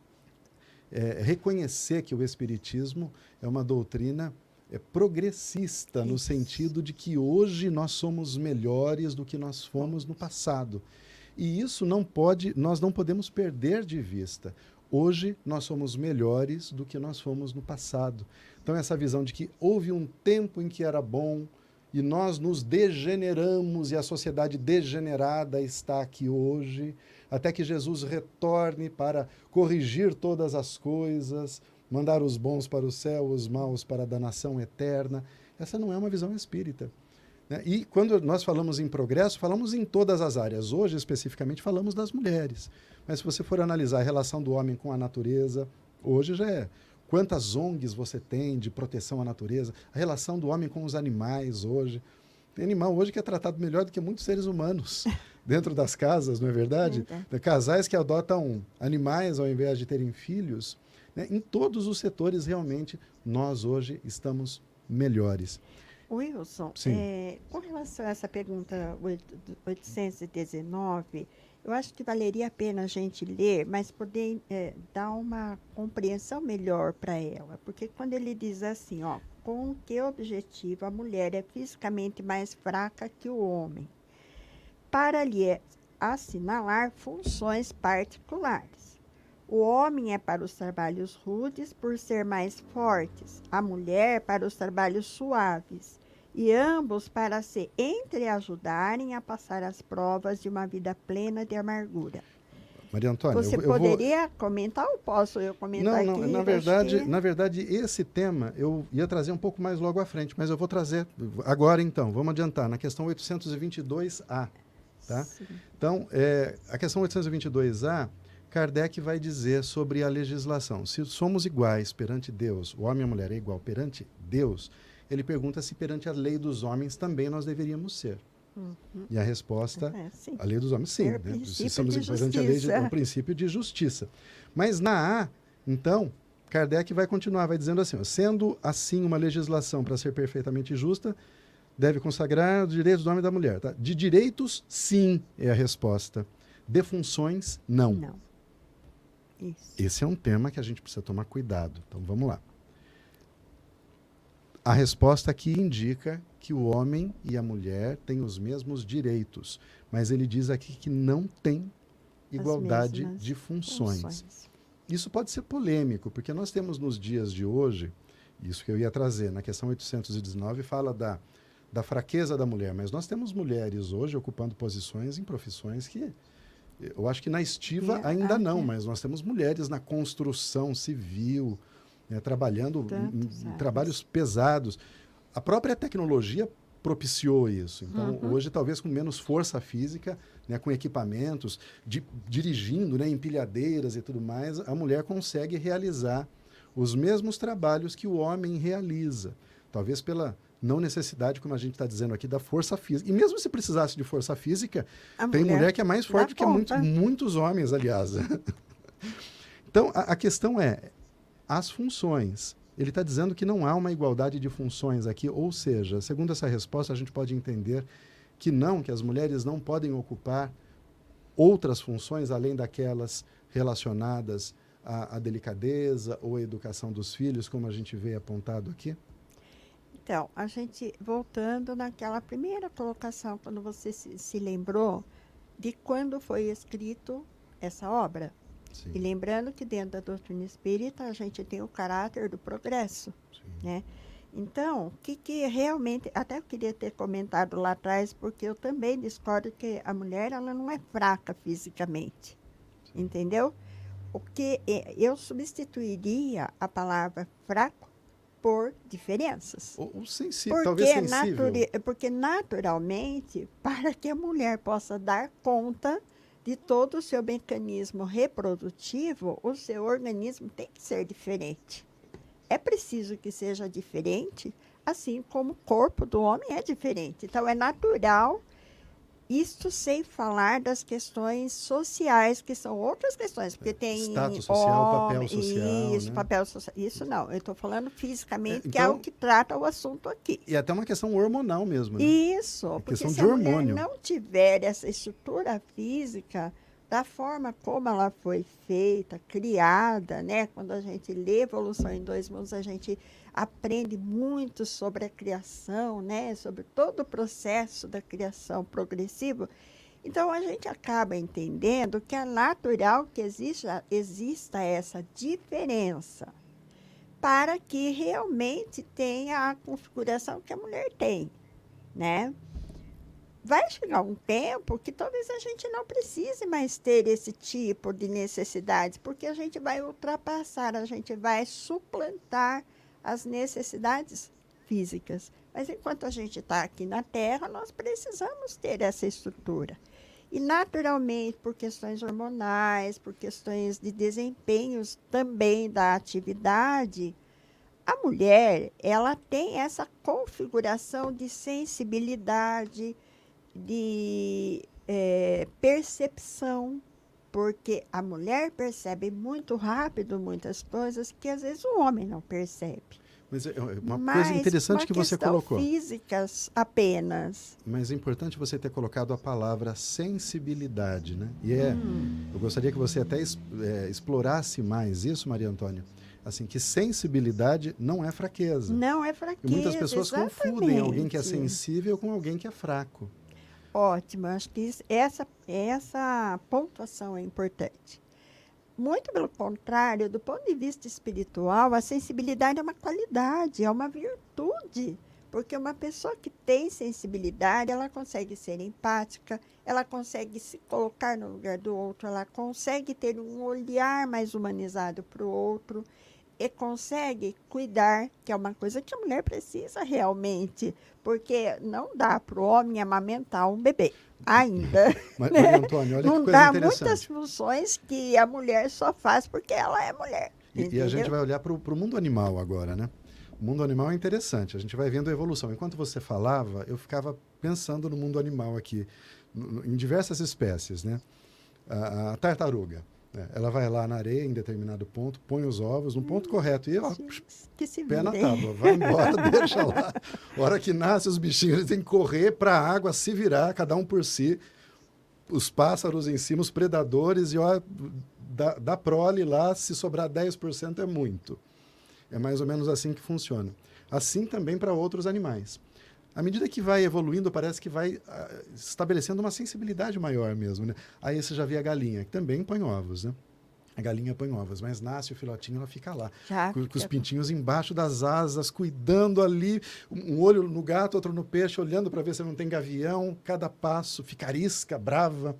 é, reconhecer que o Espiritismo é uma doutrina é, progressista, isso. No sentido de que hoje nós somos melhores do que nós fomos no passado. E isso não pode, nós não podemos perder de vista. Hoje nós somos melhores do que nós fomos no passado. Então essa visão de que houve um tempo em que era bom, e nós nos degeneramos e a sociedade degenerada está aqui hoje, até que Jesus retorne para corrigir todas as coisas, mandar os bons para o céu, os maus para a danação eterna. Essa não é uma visão espírita, né? E quando nós falamos em progresso, falamos em todas as áreas. Hoje, especificamente, falamos das mulheres. Mas se você for analisar a relação do homem com a natureza, hoje já é... Quantas O N Gs você tem de proteção à natureza? A relação do homem com os animais hoje. Tem animal hoje que é tratado melhor do que muitos seres humanos dentro das casas, não é verdade? É. Casais que adotam animais ao invés de terem filhos. Né? Em todos os setores, realmente, nós hoje estamos melhores. Wilson, é, com relação a essa pergunta oitocentos e dezenove... Eu acho que valeria a pena a gente ler, mas poder é, dar uma compreensão melhor para ela. Porque quando ele diz assim, ó, com que objetivo a mulher é fisicamente mais fraca que o homem, para lhe assinalar funções particulares. O homem é para os trabalhos rudes por ser mais fortes, a mulher para os trabalhos suaves, e ambos para se entreajudarem a passar as provas de uma vida plena de amargura. Maria Antônia, você eu, eu poderia vou... comentar ou posso eu comentar não, aqui? Não, na verdade, que... na verdade, esse tema eu ia trazer um pouco mais logo à frente, mas eu vou trazer agora então, vamos adiantar, na questão oitocentos e vinte e dois A. Tá? Então, é, a questão oitocentos e vinte e dois A, Kardec vai dizer sobre a legislação. Se somos iguais perante Deus, o homem e a mulher é igual perante Deus, ele pergunta se perante a lei dos homens também nós deveríamos ser. Uhum. E a resposta, é, a lei dos homens, sim. É, né? Se somos perante a lei, de, é um princípio de justiça. Mas na A, então, Kardec vai continuar, vai dizendo assim, ó, sendo assim uma legislação para ser perfeitamente justa, deve consagrar os direitos do homem e da mulher. Tá? De direitos, sim, é a resposta. De funções, não. Não. Isso. Esse é um tema que a gente precisa tomar cuidado. Então, vamos lá. A resposta aqui indica que o homem e a mulher têm os mesmos direitos, mas ele diz aqui que não tem igualdade de funções. funções. Isso pode ser polêmico, porque nós temos nos dias de hoje, isso que eu ia trazer, na questão oitocentos e dezenove, fala da, da fraqueza da mulher, mas nós temos mulheres hoje ocupando posições em profissões que, eu acho que na estiva ainda é, não, é. mas nós temos mulheres na construção civil, né, trabalhando em, em trabalhos pesados. A própria tecnologia propiciou isso. Então, uhum. hoje, talvez com menos força física, né, com equipamentos, di, dirigindo, né, empilhadeiras e tudo mais, a mulher consegue realizar os mesmos trabalhos que o homem realiza. Talvez pela não necessidade, como a gente está dizendo aqui, da força física. E mesmo se precisasse de força física, a tem mulher, mulher que é mais forte que muito, muitos homens, aliás. Então, a, a questão é as funções. Ele está dizendo que não há uma igualdade de funções aqui, ou seja, segundo essa resposta, a gente pode entender que não, que as mulheres não podem ocupar outras funções além daquelas relacionadas à, à delicadeza ou à educação dos filhos, como a gente vê apontado aqui? Então, a gente, voltando naquela primeira colocação, quando você se, se lembrou de quando foi escrito essa obra. Sim. E lembrando que dentro da doutrina espírita a gente tem o caráter do progresso, né? Então, o que, que realmente, até eu queria ter comentado lá atrás, porque eu também discordo que a mulher ela não é fraca fisicamente, Sim. entendeu? O que eu substituiria a palavra fraco por diferenças. Ou, ou sensível, porque talvez sensível. Naturi- porque naturalmente, para que a mulher possa dar conta de todo o seu mecanismo reprodutivo, o seu organismo tem que ser diferente. É preciso que seja diferente assim como o corpo do homem é diferente. Então, é natural, isto sem falar das questões sociais, que são outras questões, porque tem Status social, papel homem, social, isso, né? papel social, isso não, eu estou falando fisicamente, É, que é então- o que trata o assunto aqui. E até uma questão hormonal mesmo, né? Isso, porque questão se de a hormônio. mulher não tiver essa estrutura física, da forma como ela foi feita, criada, né? Quando a gente lê Evolução em Dois Mundos, a gente aprende muito sobre a criação, né? Sobre todo o processo da criação progressiva. Então, a gente acaba entendendo que é natural que exista, exista essa diferença para que realmente tenha a configuração que a mulher tem, né? Vai chegar um tempo que talvez a gente não precise mais ter esse tipo de necessidades, porque a gente vai ultrapassar, a gente vai suplantar as necessidades físicas. Mas enquanto a gente está aqui na Terra, nós precisamos ter essa estrutura. E, naturalmente, por questões hormonais, por questões de desempenhos também da atividade, a mulher, ela tem essa configuração de sensibilidade, de eh, percepção, porque a mulher percebe muito rápido muitas coisas que às vezes o homem não percebe. Mas é uma Mas coisa interessante uma que você questão colocou. físicas apenas. Mas é importante você ter colocado a palavra sensibilidade, né? E é, eu gostaria que você até es- é, explorasse mais isso, Maria Antônia. Assim, que sensibilidade não é fraqueza. Não é E fraqueza. muitas pessoas confundem alguém que é exatamente. sensível com alguém que é fraco. Ótimo, acho que isso- essa, essa pontuação é importante. Muito pelo contrário, do ponto de vista espiritual, a sensibilidade é uma qualidade, é uma virtude. Porque uma pessoa que tem sensibilidade, ela consegue ser empática, ela consegue se colocar no lugar do outro, ela consegue ter um olhar mais humanizado para o outro e consegue cuidar, que é uma coisa que a mulher precisa realmente, porque não dá para o homem amamentar um bebê ainda. Ma- né? Maria Antônia, olha que Não coisa dá muitas interessante. funções que a mulher só faz porque ela é mulher. E, e a entendeu? gente vai olhar para o mundo animal agora, né? O mundo animal é interessante, a gente vai vendo a evolução. Enquanto você falava, eu ficava pensando no mundo animal aqui, no- no- em diversas espécies, né? A, a tartaruga, né? Ela vai lá na areia em determinado ponto, põe os ovos no ponto correto e ó, Que se pé na virem. tábua, vai embora, deixa lá. A hora que nasce os bichinhos, eles têm que correr para a água, se virar, cada um por si. Os pássaros em cima, os predadores, e ó, da, da prole lá, se sobrar dez por cento é muito. É mais ou menos assim que funciona. Assim também para outros animais. À medida que vai evoluindo, parece que vai ah, estabelecendo uma sensibilidade maior mesmo, né? Aí você já vê a galinha, que também põe ovos, né? A galinha põe ovos, mas nasce o filhotinho, ela fica lá, Já, com, com os já- pintinhos embaixo das asas, cuidando ali, um um olho no gato, outro no peixe, olhando para ver se não tem gavião, cada passo, fica arisca, brava.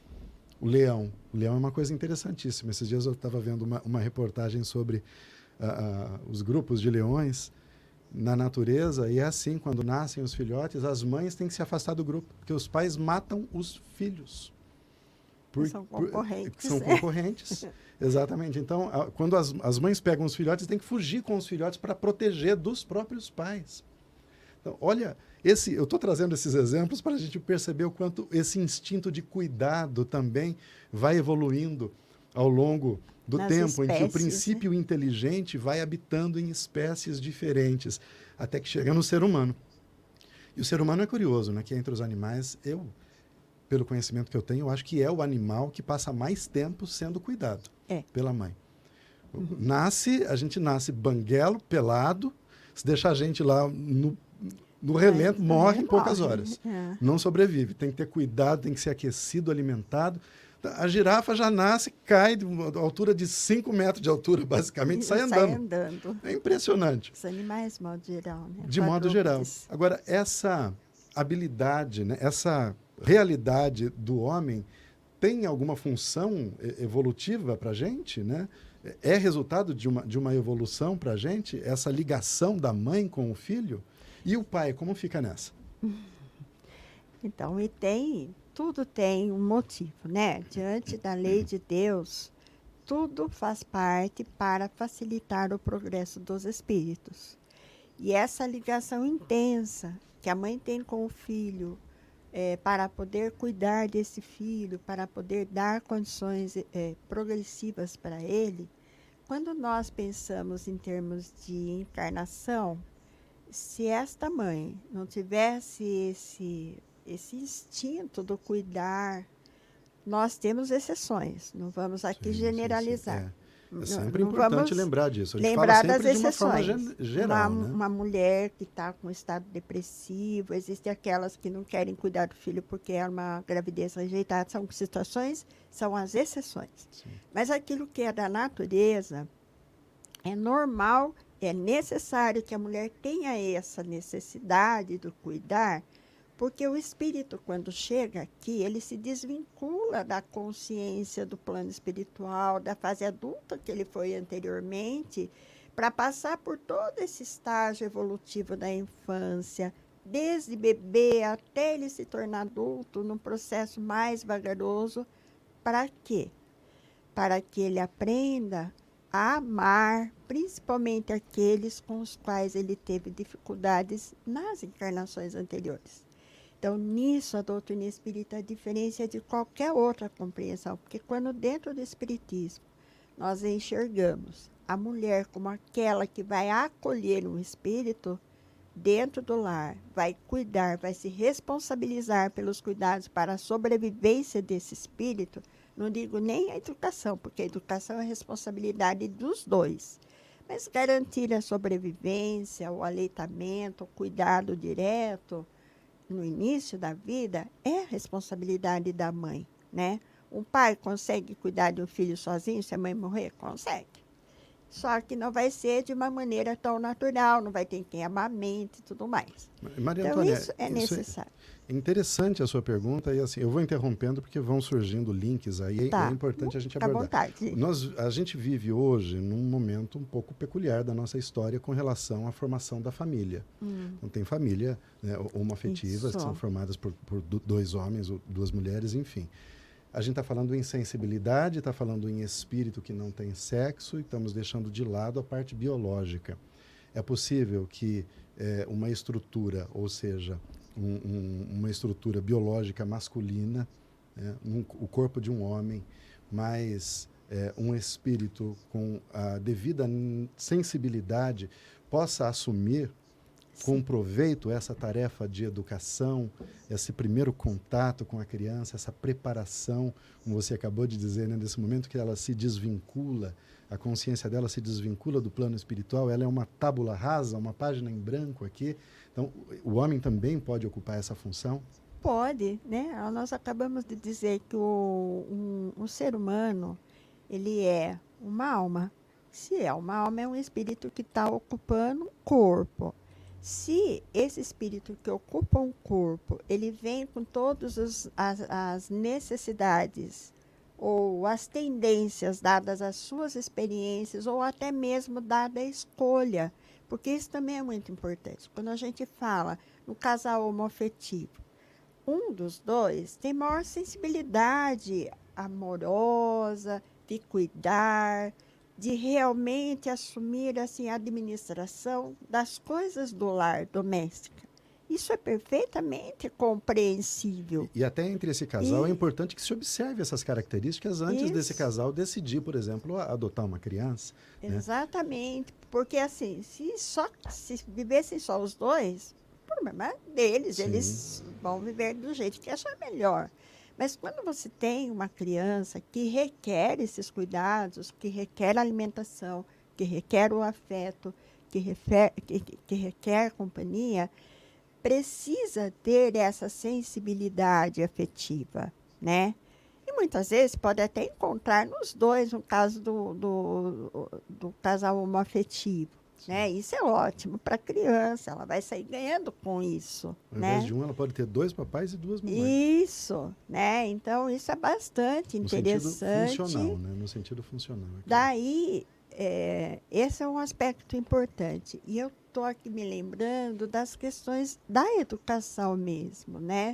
O leão. O leão é uma coisa interessantíssima. Esses dias eu estava vendo uma, uma reportagem sobre ah, ah, os grupos de leões na natureza, e é assim, quando nascem os filhotes, as mães têm que se afastar do grupo, porque os pais matam os filhos. Por- São por- concorrentes, são né? concorrentes. Exatamente. Então, a- quando as, as mães pegam os filhotes, têm que fugir com os filhotes para proteger dos próprios pais. Então, olha, esse, eu estou trazendo esses exemplos para a gente perceber o quanto esse instinto de cuidado também vai evoluindo ao longo do Nas tempo, em que o espécies, princípio inteligente vai habitando em espécies diferentes, até que chega no ser humano. E o ser humano é curioso, né? Que entre os animais, eu, pelo conhecimento que eu tenho, eu acho que é o animal que passa mais tempo sendo cuidado É. pela mãe. Nasce, a gente nasce banguelo, pelado, se deixar a gente lá no, no relento, É, morre é, em poucas morre. horas. É. Não sobrevive. Tem que ter cuidado, tem que ser aquecido, alimentado. A girafa já nasce, cai de uma altura de cinco metros de altura, basicamente, E sai andando. andando. É impressionante. Os animais, de modo geral, né? De modo geral. Quadrúpedes. Agora, essa habilidade, né, essa realidade do homem tem alguma função e- evolutiva para a gente? Né? É resultado de uma, de uma evolução para a gente, essa ligação da mãe com o filho? E o pai, como fica nessa? Então, e tem, tudo tem um motivo, né? Diante da lei de Deus, tudo faz parte para facilitar o progresso dos espíritos. E essa ligação intensa que a mãe tem com o filho, é, para poder cuidar desse filho, para poder dar condições é, progressivas para ele, quando nós pensamos em termos de encarnação, se esta mãe não tivesse esse, esse instinto do cuidar, nós temos exceções, não vamos aqui Sim, generalizar. sim, sim. É. É Não- sempre não importante vamos lembrar disso. A gente lembrar fala das sempre de uma forma exceções. gen- geral, uma, né? uma mulher que está com estado depressivo, existem aquelas que não querem cuidar do filho porque é uma gravidez rejeitada, são situações, são as exceções. Sim. Mas aquilo que é da natureza, é normal, é necessário que a mulher tenha essa necessidade do cuidar, porque o espírito, quando chega aqui, ele se desvincula da consciência do plano espiritual, da fase adulta que ele foi anteriormente, para passar por todo esse estágio evolutivo da infância, desde bebê até ele se tornar adulto, num processo mais vagaroso. Para quê? Para que ele aprenda a amar, principalmente aqueles com os quais ele teve dificuldades nas encarnações anteriores. Então, nisso, a doutrina espírita diferencia de qualquer outra compreensão, porque quando dentro do espiritismo nós enxergamos a mulher como aquela que vai acolher um espírito dentro do lar, vai cuidar, vai se responsabilizar pelos cuidados para a sobrevivência desse espírito, não digo nem a educação, porque a educação é responsabilidade dos dois, mas garantir a sobrevivência, o aleitamento, o cuidado direto no início da vida é responsabilidade da mãe, né? Um pai consegue cuidar de um filho sozinho se a mãe morrer? Consegue. Só que não vai ser de uma maneira tão natural, não vai ter quem amamente e tudo mais. Maria Então, Antônia, isso é isso necessário. é interessante a sua pergunta, e assim, eu vou interrompendo porque vão surgindo links aí, Tá. é importante a gente Fica à abordar. vontade. Nós, a gente vive hoje num momento um pouco peculiar da nossa história com relação à formação da família. Hum, Não tem família, né, homoafetivas, que Isso. são formadas por, por do- dois homens ou duas mulheres, enfim. A gente está falando em sensibilidade, está falando em espírito que não tem sexo e estamos deixando de lado a parte biológica. É possível que eh, uma estrutura, ou seja, um- um- uma estrutura biológica masculina, né, um- o corpo de um homem, mais eh, um espírito com a devida n- sensibilidade, possa assumir com sim. proveito essa tarefa de educação, esse primeiro contato com a criança, essa preparação, como você acabou de dizer, né, nesse momento que ela se desvincula, a consciência dela se desvincula do plano espiritual, ela é uma tábula rasa, uma página em branco aqui. Então, o homem também pode ocupar essa função? Pode, né? Nós acabamos de dizer que o, um, um ser humano, ele é uma alma. Se é uma alma, é um espírito que está ocupando um corpo. Se esse espírito que ocupa um corpo, ele vem com todas os- as, as necessidades ou as tendências dadas às suas experiências ou até mesmo dada a escolha, porque isso também é muito importante. Quando a gente fala no casal homoafetivo, um dos dois tem maior sensibilidade amorosa, de cuidar, de realmente assumir assim, a administração das coisas do lar doméstica. Isso é perfeitamente compreensível. E, e até entre esse casal é E importante que se observe essas características antes desse isso, casal decidir, por exemplo, a- adotar uma criança, né? exatamente, porque assim, se só se vivessem só os dois, o problema é deles, Sim. eles vão viver do jeito que achar melhor. Mas quando você tem uma criança que requer esses cuidados, que requer alimentação, que requer o afeto, que, refer, que, que- que requer companhia, precisa ter essa sensibilidade afetiva, né? E muitas vezes pode até encontrar nos dois, no caso do, do, do casal homoafetivo, né? Isso é ótimo para a criança, ela vai sair ganhando com isso, Ao invés né? de um, ela pode ter dois papais e duas mamães. Isso, né? Então, isso é bastante No sentido interessante. funcional, né? No sentido funcional. aqui. Daí, é, esse é um aspecto importante. E eu estou aqui me lembrando das questões da educação mesmo, né?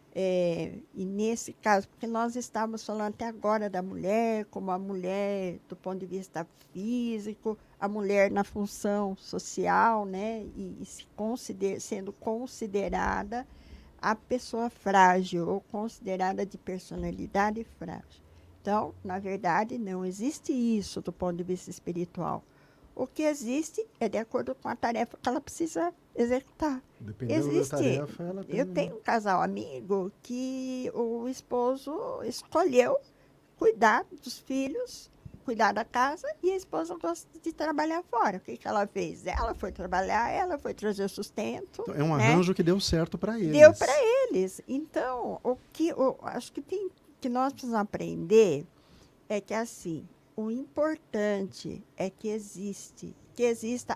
É, e nesse caso, porque nós estávamos falando até agora da mulher, como a mulher do ponto de vista físico, a mulher na função social, né? E, e se consider, sendo considerada a pessoa frágil ou considerada de personalidade frágil. Então, na verdade, não existe isso do ponto de vista espiritual. O que existe é de acordo com a tarefa que ela precisa executar. Dependendo Existe, da tarefa, ela tem... eu tenho um casal amigo que o esposo escolheu cuidar dos filhos, cuidar da casa, e a esposa gosta de trabalhar fora. O que, que ela fez? Ela foi trabalhar, ela foi trazer sustento. Então, é um né? arranjo que deu certo para eles. Deu para eles. Então, o que o, acho que tem que nós precisamos aprender é que assim, o importante é que existe, que exista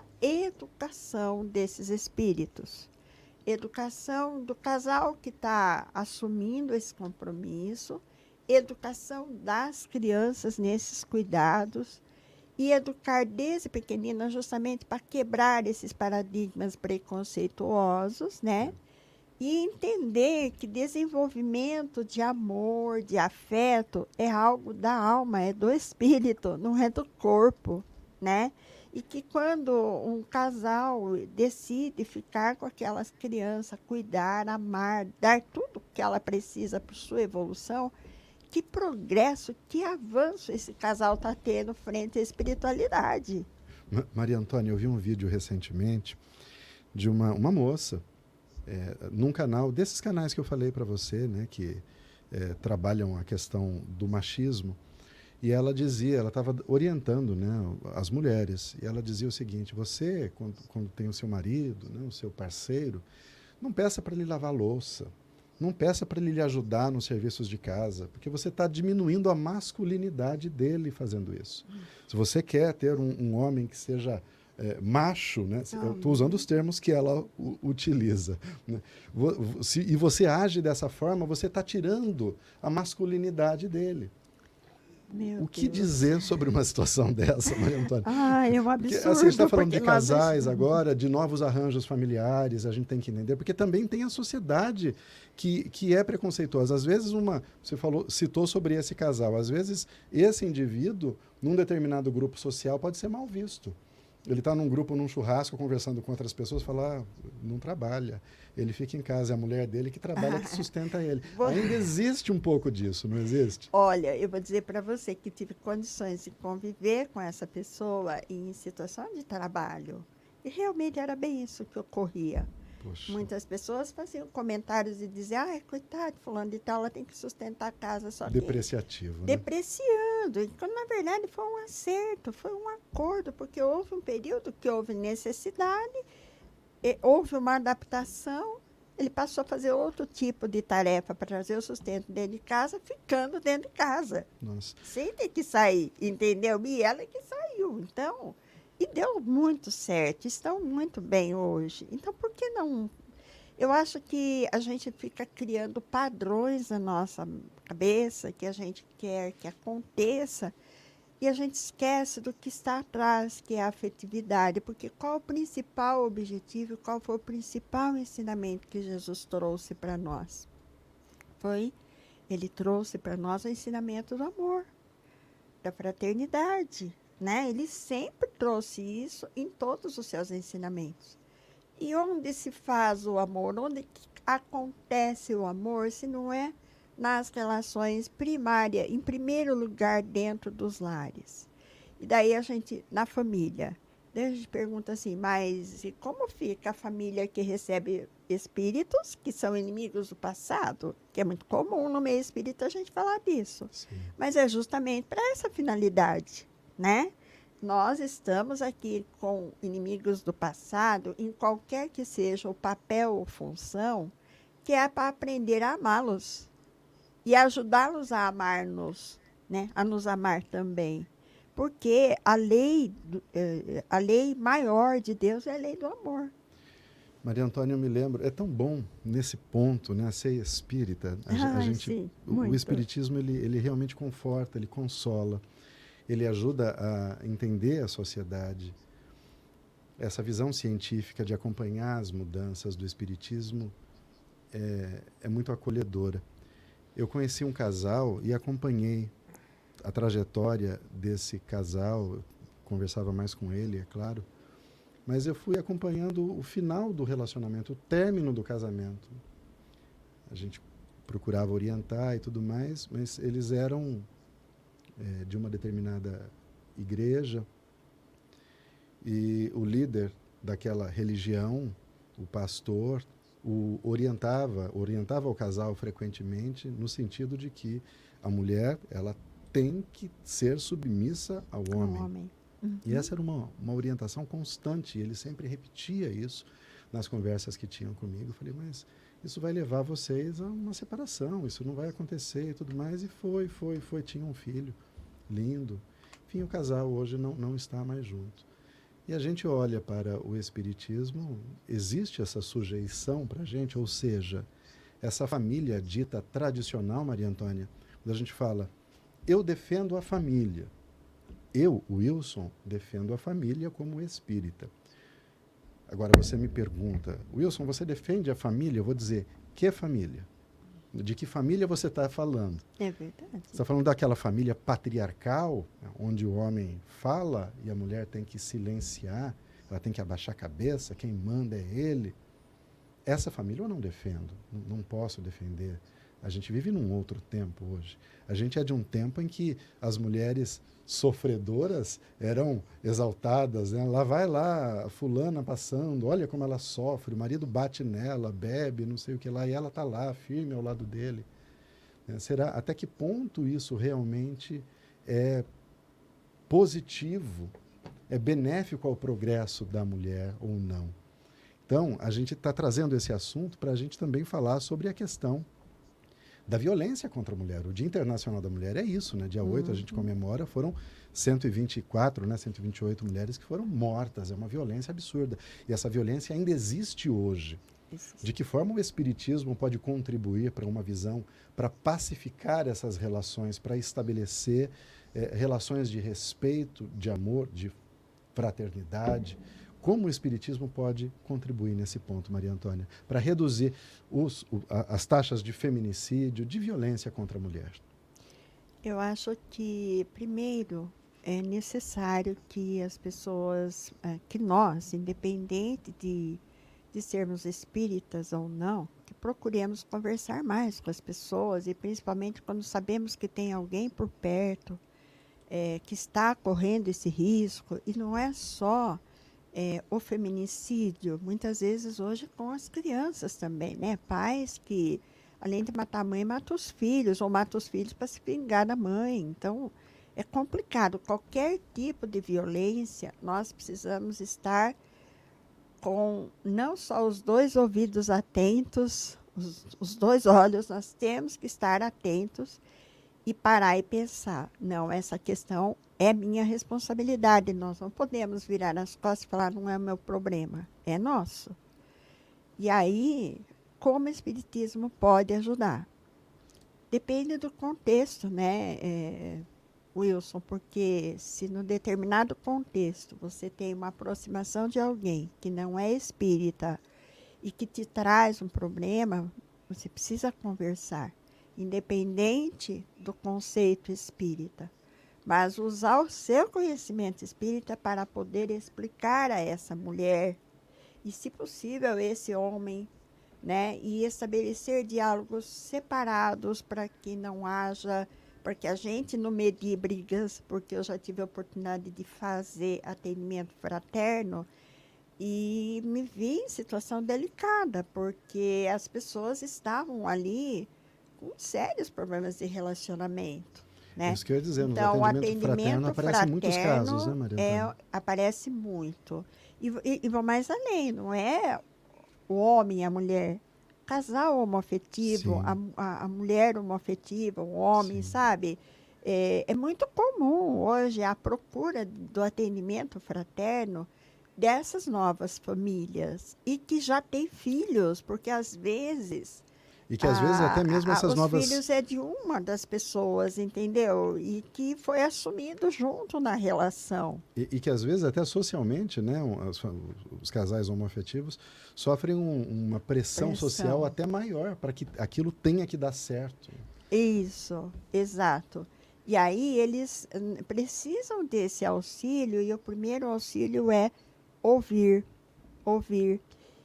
educação desses espíritos. Educação do casal que está assumindo esse compromisso, educação das crianças nesses cuidados e educar desde pequenina justamente para quebrar esses paradigmas preconceituosos, né? E entender que desenvolvimento de amor, de afeto, é algo da alma, é do espírito, não é do corpo, né? E que quando um casal decide ficar com aquelas crianças, cuidar, amar, dar tudo que ela precisa para sua evolução, que progresso, que avanço esse casal está tendo frente à espiritualidade. Maria Antônia, eu vi um vídeo recentemente de uma, uma moça, é, num canal, desses canais que eu falei para você, né, que é, trabalham a questão do machismo, e ela dizia, ela estava orientando, né, as mulheres, e ela dizia o seguinte: você, quando, quando tem o seu marido, né, o seu parceiro, não peça para ele lavar louça, não peça para ele lhe ajudar nos serviços de casa, porque você está diminuindo a masculinidade dele fazendo isso. Hum. Se você quer ter um, um homem que seja é, macho, né? Ah, eu estou usando os termos que ela u, utiliza, né? Se, e você age dessa forma, você está tirando a masculinidade dele. Meu o que Deus. dizer sobre uma situação dessa, Maria Antônia? Ah, é um absurdo. Porque, assim, a gente está falando de casais nós... agora, de novos arranjos familiares, a gente tem que entender, porque também tem a sociedade que, que é preconceituosa. Às vezes, uma, você falou, citou sobre esse casal, às vezes esse indivíduo, num determinado grupo social, pode ser mal visto. Ele está num grupo, num churrasco, conversando com outras pessoas, fala, ah, não trabalha. Ele fica em casa, é a mulher dele que trabalha, que sustenta ele. Vou... Ainda existe um pouco disso, não existe? Olha, eu vou dizer para você que tive condições de conviver com essa pessoa em situação de trabalho. E realmente era bem isso que ocorria. Poxa. Muitas pessoas faziam comentários e diziam, ah, coitado, fulano de tal, ela tem que sustentar a casa só. Depreciativo, né? Depreciando. Então, na verdade, foi um acerto, foi um acordo, porque houve um período que houve necessidade, houve uma adaptação, ele passou a fazer outro tipo de tarefa para trazer o sustento dentro de casa, ficando dentro de casa. Nossa. Sem ter que sair, entendeu? E ela que saiu. Então... E deu muito certo, estão muito bem hoje. Então, por que não? Eu acho que a gente fica criando padrões na nossa cabeça, que a gente quer que aconteça, e a gente esquece do que está atrás, que é a afetividade. Porque qual o principal objetivo, qual foi o principal ensinamento que Jesus trouxe para nós? Foi, ele trouxe para nós o ensinamento do amor, da fraternidade. Né? Ele sempre trouxe isso em todos os seus ensinamentos. E onde se faz o amor? Onde acontece o amor, se não é nas relações primárias, em primeiro lugar dentro dos lares. E daí a gente, na família, daí a gente pergunta assim, mas e como fica a família que recebe espíritos que são inimigos do passado? Que é muito comum no meio espírita a gente falar disso. Sim. Mas é justamente para essa finalidade. Né? Nós estamos aqui com inimigos do passado, em qualquer que seja o papel ou função, que é para aprender a amá-los e ajudá-los a amar-nos, né? A nos amar também. Porque a lei, a lei maior de Deus é a lei do amor. Maria Antônia, eu me lembro, é tão bom nesse ponto, né, ser espírita. A, ah, a gente, sim, o, o espiritismo ele, ele realmente conforta, ele consola. Ele ajuda a entender a sociedade. Essa visão científica de acompanhar as mudanças do espiritismo é, é muito acolhedora. Eu conheci um casal e acompanhei a trajetória desse casal. conversava mais com ele, é claro. Mas eu fui acompanhando o final do relacionamento, o término do casamento. A gente procurava orientar e tudo mais, mas eles eram é, de uma determinada igreja e o líder daquela religião, o pastor, o orientava, orientava o casal frequentemente no sentido de que a mulher ela tem que ser submissa ao homem. homem. Uhum. E essa era uma, uma orientação constante. Ele sempre repetia isso nas conversas que tinham comigo. Eu falei, mas isso vai levar vocês a uma separação, isso não vai acontecer e tudo mais. E foi, foi, foi. Tinha um filho lindo. Enfim, o casal hoje não, não está mais junto. E a gente olha para o Espiritismo, existe essa sujeição para a gente, ou seja, essa família dita tradicional, Maria Antônia, quando a gente fala, eu defendo a família. Eu, Wilson, defendo a família como espírita. Agora você me pergunta, Wilson, você defende a família? Eu vou dizer, que família? De que família você está falando? É verdade. Você está falando daquela família patriarcal, onde o homem fala e a mulher tem que silenciar, ela tem que abaixar a cabeça, quem manda é ele. Essa família eu não defendo, não, não posso defender. A gente vive num outro tempo hoje. A gente é de um tempo em que as mulheres sofredoras eram exaltadas, né? Lá vai lá a fulana passando, olha como ela sofre, o marido bate nela, bebe, não sei o que lá, e ela está lá, firme ao lado dele. Né? Será, até que ponto isso realmente é positivo, é benéfico ao progresso da mulher ou não? Então, a gente está trazendo esse assunto para a gente também falar sobre a questão da violência contra a mulher. O Dia Internacional da Mulher é isso, né? Dia Uhum. oito a gente comemora, foram cento e vinte e quatro, né? cento e vinte e oito mulheres que foram mortas. É uma violência absurda. E essa violência ainda existe hoje. Existe. De que forma o Espiritismo pode contribuir para uma visão, para pacificar essas relações, para estabelecer eh, relações de respeito, de amor, de fraternidade? Como o Espiritismo pode contribuir nesse ponto, Maria Antônia, para reduzir os, o, a, as taxas de feminicídio, de violência contra a mulher? Eu acho que, primeiro, é necessário que as pessoas, eh, que nós, independente de, de sermos espíritas ou não, que procuremos conversar mais com as pessoas e principalmente quando sabemos que tem alguém por perto eh, que está correndo esse risco, e não é só É, o feminicídio, muitas vezes hoje com as crianças também, né? Pais que, além de matar a mãe, matam os filhos, ou matam os filhos para se vingar da mãe. Então, é complicado. Qualquer tipo de violência, nós precisamos estar com não só os dois ouvidos atentos, os, os dois olhos, nós temos que estar atentos e parar e pensar, não, essa questão é minha responsabilidade, nós não podemos virar as costas e falar, não é meu problema, é nosso. E aí, como o Espiritismo pode ajudar? Depende do contexto, né, é, Wilson, porque se no determinado contexto você tem uma aproximação de alguém que não é espírita e que te traz um problema, você precisa conversar, independente do conceito espírita, mas usar o seu conhecimento espírita para poder explicar a essa mulher e, se possível, esse homem, né, e estabelecer diálogos separados para que não haja, para que a gente não medie brigas, porque eu já tive a oportunidade de fazer atendimento fraterno e me vi em situação delicada, porque as pessoas estavam ali com sérios problemas de relacionamento, né? Isso que eu ia dizer, então, no o atendimento, fraterno aparecem muitos casos, né, Maria é, Antônia? aparece muito. E, e, e vou mais além, não é o homem e a mulher. Casal homoafetivo, a, a, a mulher homoafetiva, o homem, Sim. sabe? É, é muito comum hoje a procura do atendimento fraterno dessas novas famílias e que já têm filhos, porque às vezes... E que às vezes até mesmo essas os novas... Os filhos é de uma das pessoas, entendeu? E que foi assumido junto na relação. E, e que às vezes até socialmente, né, os, os casais homoafetivos sofrem um, uma pressão, pressão social até maior para que aquilo tenha que dar certo. Isso, exato. E aí eles hum, precisam desse auxílio, e o primeiro auxílio é ouvir, ouvir.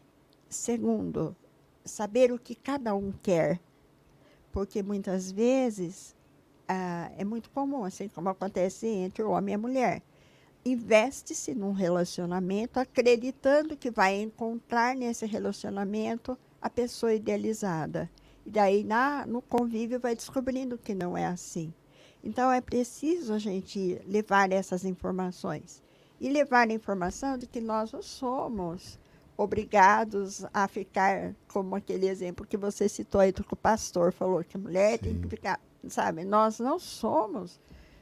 Segundo, saber o que cada um quer, porque muitas vezes ah, é muito comum, assim como acontece entre o homem e a mulher. Investe-se num relacionamento acreditando que vai encontrar nesse relacionamento a pessoa idealizada. E daí, na, no convívio, vai descobrindo que não é assim. Então, é preciso a gente levar essas informações. E levar a informação de que nós não somos obrigados a ficar, como aquele exemplo que você citou aí, do que o pastor falou, que a mulher Sim. tem que ficar, sabe? Nós não somos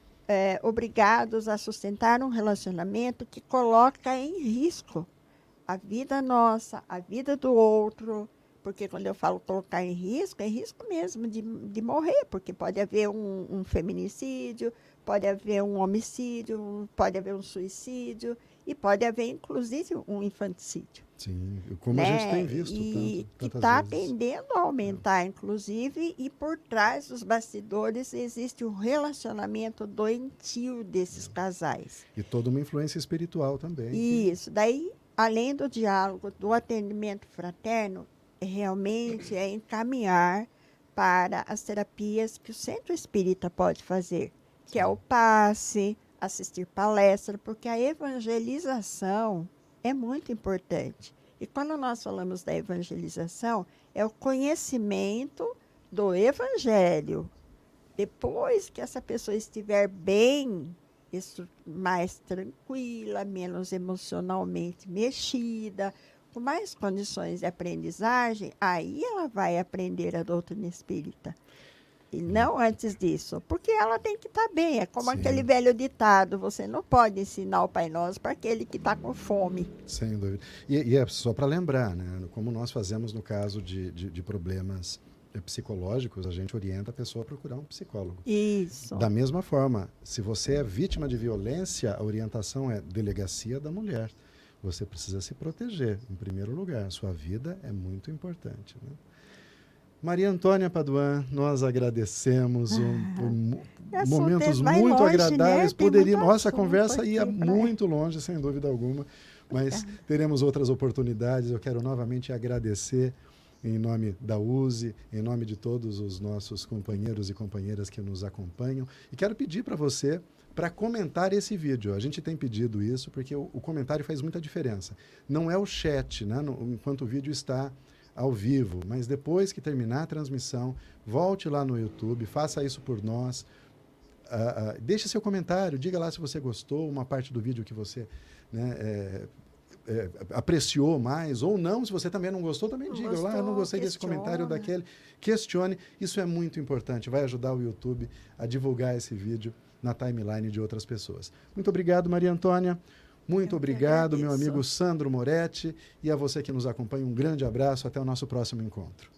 é, obrigados a sustentar um relacionamento que coloca em risco a vida nossa, a vida do outro, porque quando eu falo colocar em risco, é risco mesmo de, de morrer, porque pode haver um, um feminicídio, pode haver um homicídio, pode haver um suicídio e pode haver, inclusive, um infanticídio. Sim, como né? a gente tem visto e tanto, que está vezes. tendendo a aumentar, é. inclusive, e por trás dos bastidores existe um relacionamento doentio desses é. casais. E toda uma influência espiritual também. Isso, que... daí, além do diálogo, do atendimento fraterno, realmente é encaminhar para as terapias que o Centro Espírita pode fazer, que Sim. é o passe, assistir palestra, porque a evangelização é muito importante. E quando nós falamos da evangelização, é o conhecimento do Evangelho. Depois que essa pessoa estiver bem, isso, mais tranquila, menos emocionalmente mexida, com mais condições de aprendizagem, aí ela vai aprender a doutrina espírita. E não antes disso, porque ela tem que estar bem. É como Sim. aquele velho ditado, você não pode ensinar o Pai Nosso para aquele que está com fome. Sem dúvida. E, e é só para lembrar, né, como nós fazemos no caso de, de, de problemas psicológicos, a gente orienta a pessoa a procurar um psicólogo. Isso. Da mesma forma, se você é vítima de violência, a orientação é delegacia da mulher. Você precisa se proteger, em primeiro lugar. Sua vida é muito importante, né? Maria Antônia Paduan, nós agradecemos um, um, momentos muito longe, agradáveis. Né? Poderia, nossa, a conversa ia muito longe, sem dúvida alguma, mas é. teremos outras oportunidades. Eu quero novamente agradecer em nome da U S E, em nome de todos os nossos companheiros e companheiras que nos acompanham. E quero pedir para você para comentar esse vídeo. A gente tem pedido isso porque o, o comentário faz muita diferença. Não é o chat, né, no, enquanto o vídeo está ao vivo, mas depois que terminar a transmissão, volte lá no YouTube, faça isso por nós, uh, uh, deixe seu comentário, diga lá se você gostou, uma parte do vídeo que você né, é, é, apreciou mais, ou não, se você também não gostou, também não diga gostou, lá, eu não gostei questione. desse comentário ou daquele, questione, isso é muito importante, vai ajudar o YouTube a divulgar esse vídeo na timeline de outras pessoas. Muito obrigado, Maria Antônia. Muito Eu obrigado, meu amigo Sandro Moretti, e a você que nos acompanha, um grande abraço, até o nosso próximo encontro.